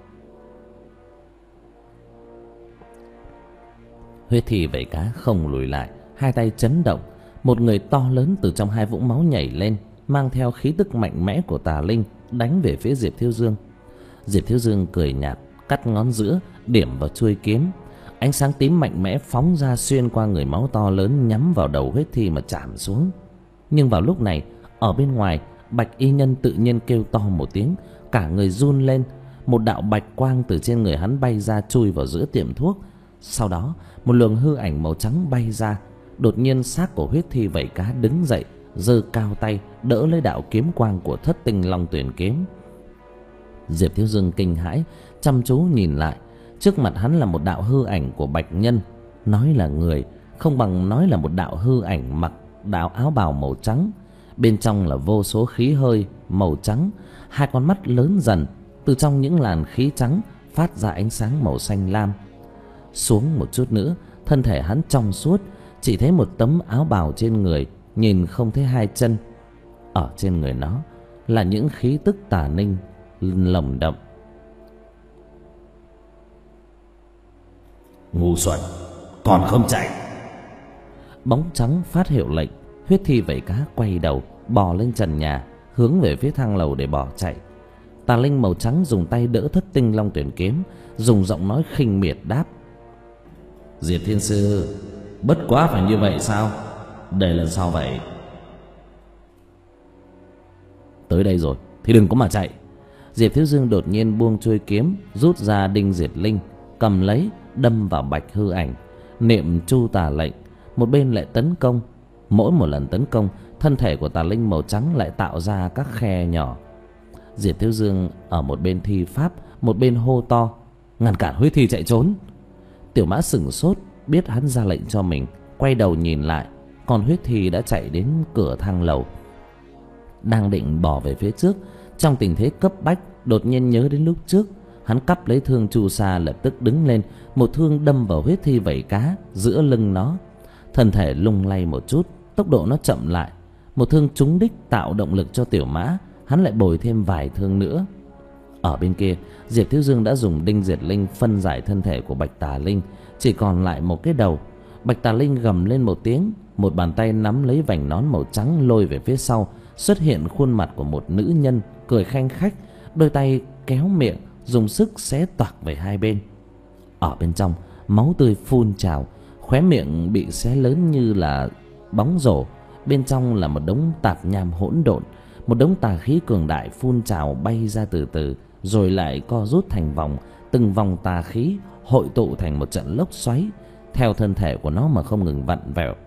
Huyết thi vảy cá không lùi lại, hai tay chấn động. Một người to lớn từ trong hai vũng máu nhảy lên, mang theo khí tức mạnh mẽ của tà linh, đánh về phía Diệp Thiếu Dương. Diệp Thiếu Dương cười nhạt, cắt ngón giữa, điểm vào chuôi kiếm. Ánh sáng tím mạnh mẽ phóng ra, xuyên qua người máu to lớn, nhắm vào đầu huyết thi mà chạm xuống. Nhưng vào lúc này, ở bên ngoài, Bạch y nhân tự nhiên kêu to một tiếng, cả người run lên. Một đạo bạch quang từ trên người hắn bay ra, chui vào giữa tiệm thuốc. Sau đó một luồng hư ảnh màu trắng bay ra. Đột nhiên xác của huyết thi vảy cá đứng dậy, giơ cao tay đỡ lấy đạo kiếm quang của thất tinh long tuyển kiếm. Diệp Thiếu Dương kinh hãi, chăm chú nhìn lại. Trước mặt hắn là một đạo hư ảnh của bạch nhân. Nói là người không bằng nói là một đạo hư ảnh mặc đạo áo bào màu trắng. Bên trong là vô số khí hơi màu trắng. Hai con mắt lớn dần, từ trong những làn khí trắng phát ra ánh sáng màu xanh lam. Xuống một chút nữa, thân thể hắn trong suốt, chỉ thấy một tấm áo bào trên người, nhìn không thấy hai chân. Ở trên người nó là những khí tức tà ninh lồng đậm. Ngu xuẩn, còn không chạy! Bóng trắng phát hiệu lệnh. Huyết thi vảy cá quay đầu, bò lên trần nhà, hướng về phía thang lầu để bỏ chạy. Tà linh màu trắng dùng tay đỡ thất tinh long tuyển kiếm, dùng giọng nói khinh miệt đáp: Diệp Thiên Sư, bất quá phải như vậy sao? Để lần sau vậy. Tới đây rồi thì đừng có mà chạy. Diệp Thiếu Dương đột nhiên buông chuôi kiếm, rút ra đinh diệt linh, cầm lấy đâm vào bạch hư ảnh, niệm chu tà lệnh. Một bên lại tấn công. Mỗi một lần tấn công, thân thể của tà linh màu trắng lại tạo ra các khe nhỏ. Diệp Thiếu Dương ở một bên thi pháp, một bên hô to: ngăn cản huyết thi chạy trốn. Tiểu Mã sững sốt, biết hắn ra lệnh cho mình, quay đầu nhìn lại, còn huyết thi đã chạy đến cửa thang lầu, đang định bỏ về phía trước. Trong tình thế cấp bách, đột nhiên nhớ đến lúc trước, hắn cắp lấy thương chu sa, lập tức đứng lên, một thương đâm vào huyết thi vảy cá giữa lưng nó. Thân thể lung lay một chút, tốc độ nó chậm lại. Một thương trúng đích tạo động lực cho Tiểu Mã, hắn lại bồi thêm vài thương nữa. Ở bên kia, Diệp Thiếu Dương đã dùng đinh diệt linh phân giải thân thể của bạch tà linh, chỉ còn lại một cái đầu. Bạch tà linh gầm lên một tiếng, một bàn tay nắm lấy vành nón màu trắng lôi về phía sau. Xuất hiện khuôn mặt của một nữ nhân, cười khanh khách, đôi tay kéo miệng, dùng sức xé toạc về hai bên. Ở bên trong, máu tươi phun trào, khóe miệng bị xé lớn như là bóng rổ. Bên trong là một đống tạp nham hỗn độn, một đống tà khí cường đại phun trào bay ra từ từ, rồi lại co rút thành vòng. Từng vòng tà khí hội tụ thành một trận lốc xoáy, theo thân thể của nó mà không ngừng vặn vẹo.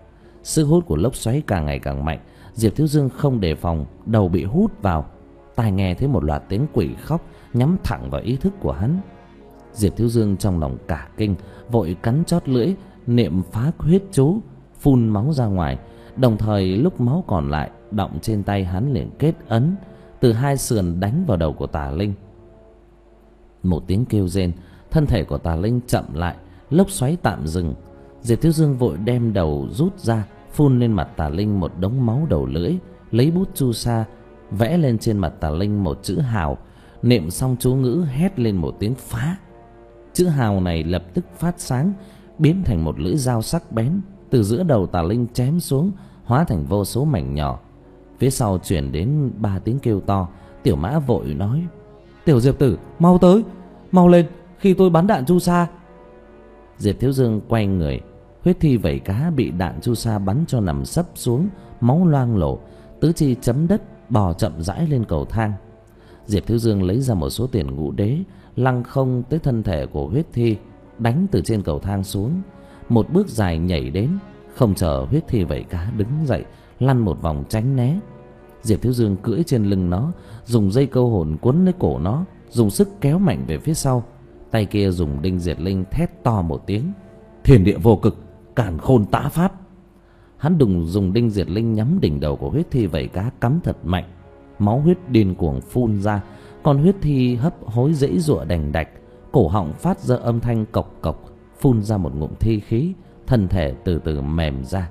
Sức hút của lốc xoáy càng ngày càng mạnh. Diệp Thiếu Dương không đề phòng, đầu bị hút vào. Tai nghe thấy một loạt tiếng quỷ khóc nhắm thẳng vào ý thức của hắn. Diệp Thiếu Dương trong lòng cả kinh, vội cắn chót lưỡi, niệm phá huyết chú, phun máu ra ngoài. Đồng thời lúc máu còn lại đọng trên tay, hắn liền kết ấn, từ hai sườn đánh vào đầu của Tà Linh. Một tiếng kêu rên, thân thể của Tà Linh chậm lại, lốc xoáy tạm dừng. Diệp Thiếu Dương vội đem đầu rút ra, phun lên mặt Tà Linh một đống máu đầu lưỡi, lấy bút chu sa vẽ lên trên mặt Tà Linh một chữ hào, niệm xong chú ngữ hét lên một tiếng phá. Chữ hào này lập tức phát sáng, biến thành một lưỡi dao sắc bén, từ giữa đầu Tà Linh chém xuống, hóa thành vô số mảnh nhỏ. Phía sau chuyển đến ba tiếng kêu to. Tiểu Mã vội nói: Tiểu Diệp tử, mau tới, mau lên, khi tôi bắn đạn chu sa. Diệp Thiếu Dương quay người, huyết thi vảy cá bị đạn chu sa bắn cho nằm sấp xuống, máu loang lổ, tứ chi chấm đất, bò chậm rãi lên cầu thang. Diệp Thiếu Dương lấy ra một số tiền ngũ đế, lăng không tới thân thể của huyết thi, đánh từ trên cầu thang xuống. Một bước dài nhảy đến, không chờ huyết thi vảy cá đứng dậy, lăn một vòng tránh né. Diệp Thiếu Dương cưỡi trên lưng nó, dùng dây câu hồn quấn lấy cổ nó, dùng sức kéo mạnh về phía sau. Tay kia dùng đinh diệt linh thét to một tiếng: Thiên địa vô cực, càn khôn tả pháp. Hắn đùng dùng đinh diệt linh nhắm đỉnh đầu của huyết thi vảy cá cắm thật mạnh. Máu huyết điên cuồng phun ra, con huyết thi hấp hối giãy giụa đành đạch, cổ họng phát ra âm thanh cộc cộc, phun ra một ngụm thi khí, thân thể từ từ mềm ra.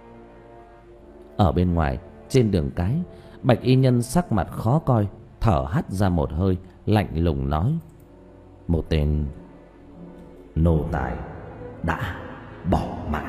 Ở bên ngoài, trên đường cái, Bạch y nhân sắc mặt khó coi, thở hắt ra một hơi, lạnh lùng nói: Một tên nô tài đã bỏ mạng.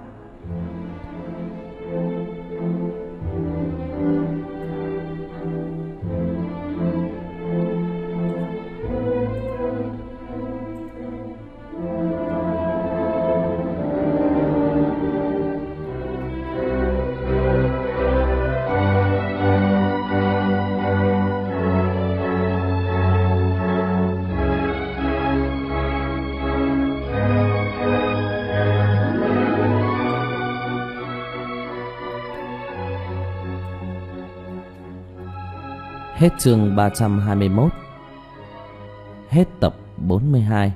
Hết chương ba trăm hai mươi mốt. Hết tập bốn mươi hai.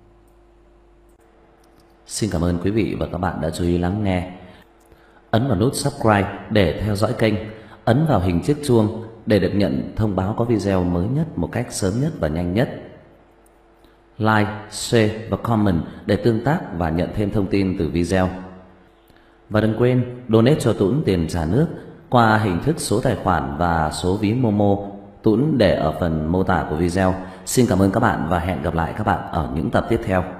Xin cảm ơn quý vị và các bạn đã chú ý lắng nghe. Ấn vào nút subscribe để theo dõi kênh. Ấn vào hình chiếc chuông để được nhận thông báo có video mới nhất một cách sớm nhất và nhanh nhất. Like, share và comment để tương tác và nhận thêm thông tin từ video. Và đừng quên donate cho Tuấn tiền trả nước qua hình thức số tài khoản và số ví Momo, Tuấn để ở phần mô tả của video. Xin cảm ơn các bạn và hẹn gặp lại các bạn ở những tập tiếp theo.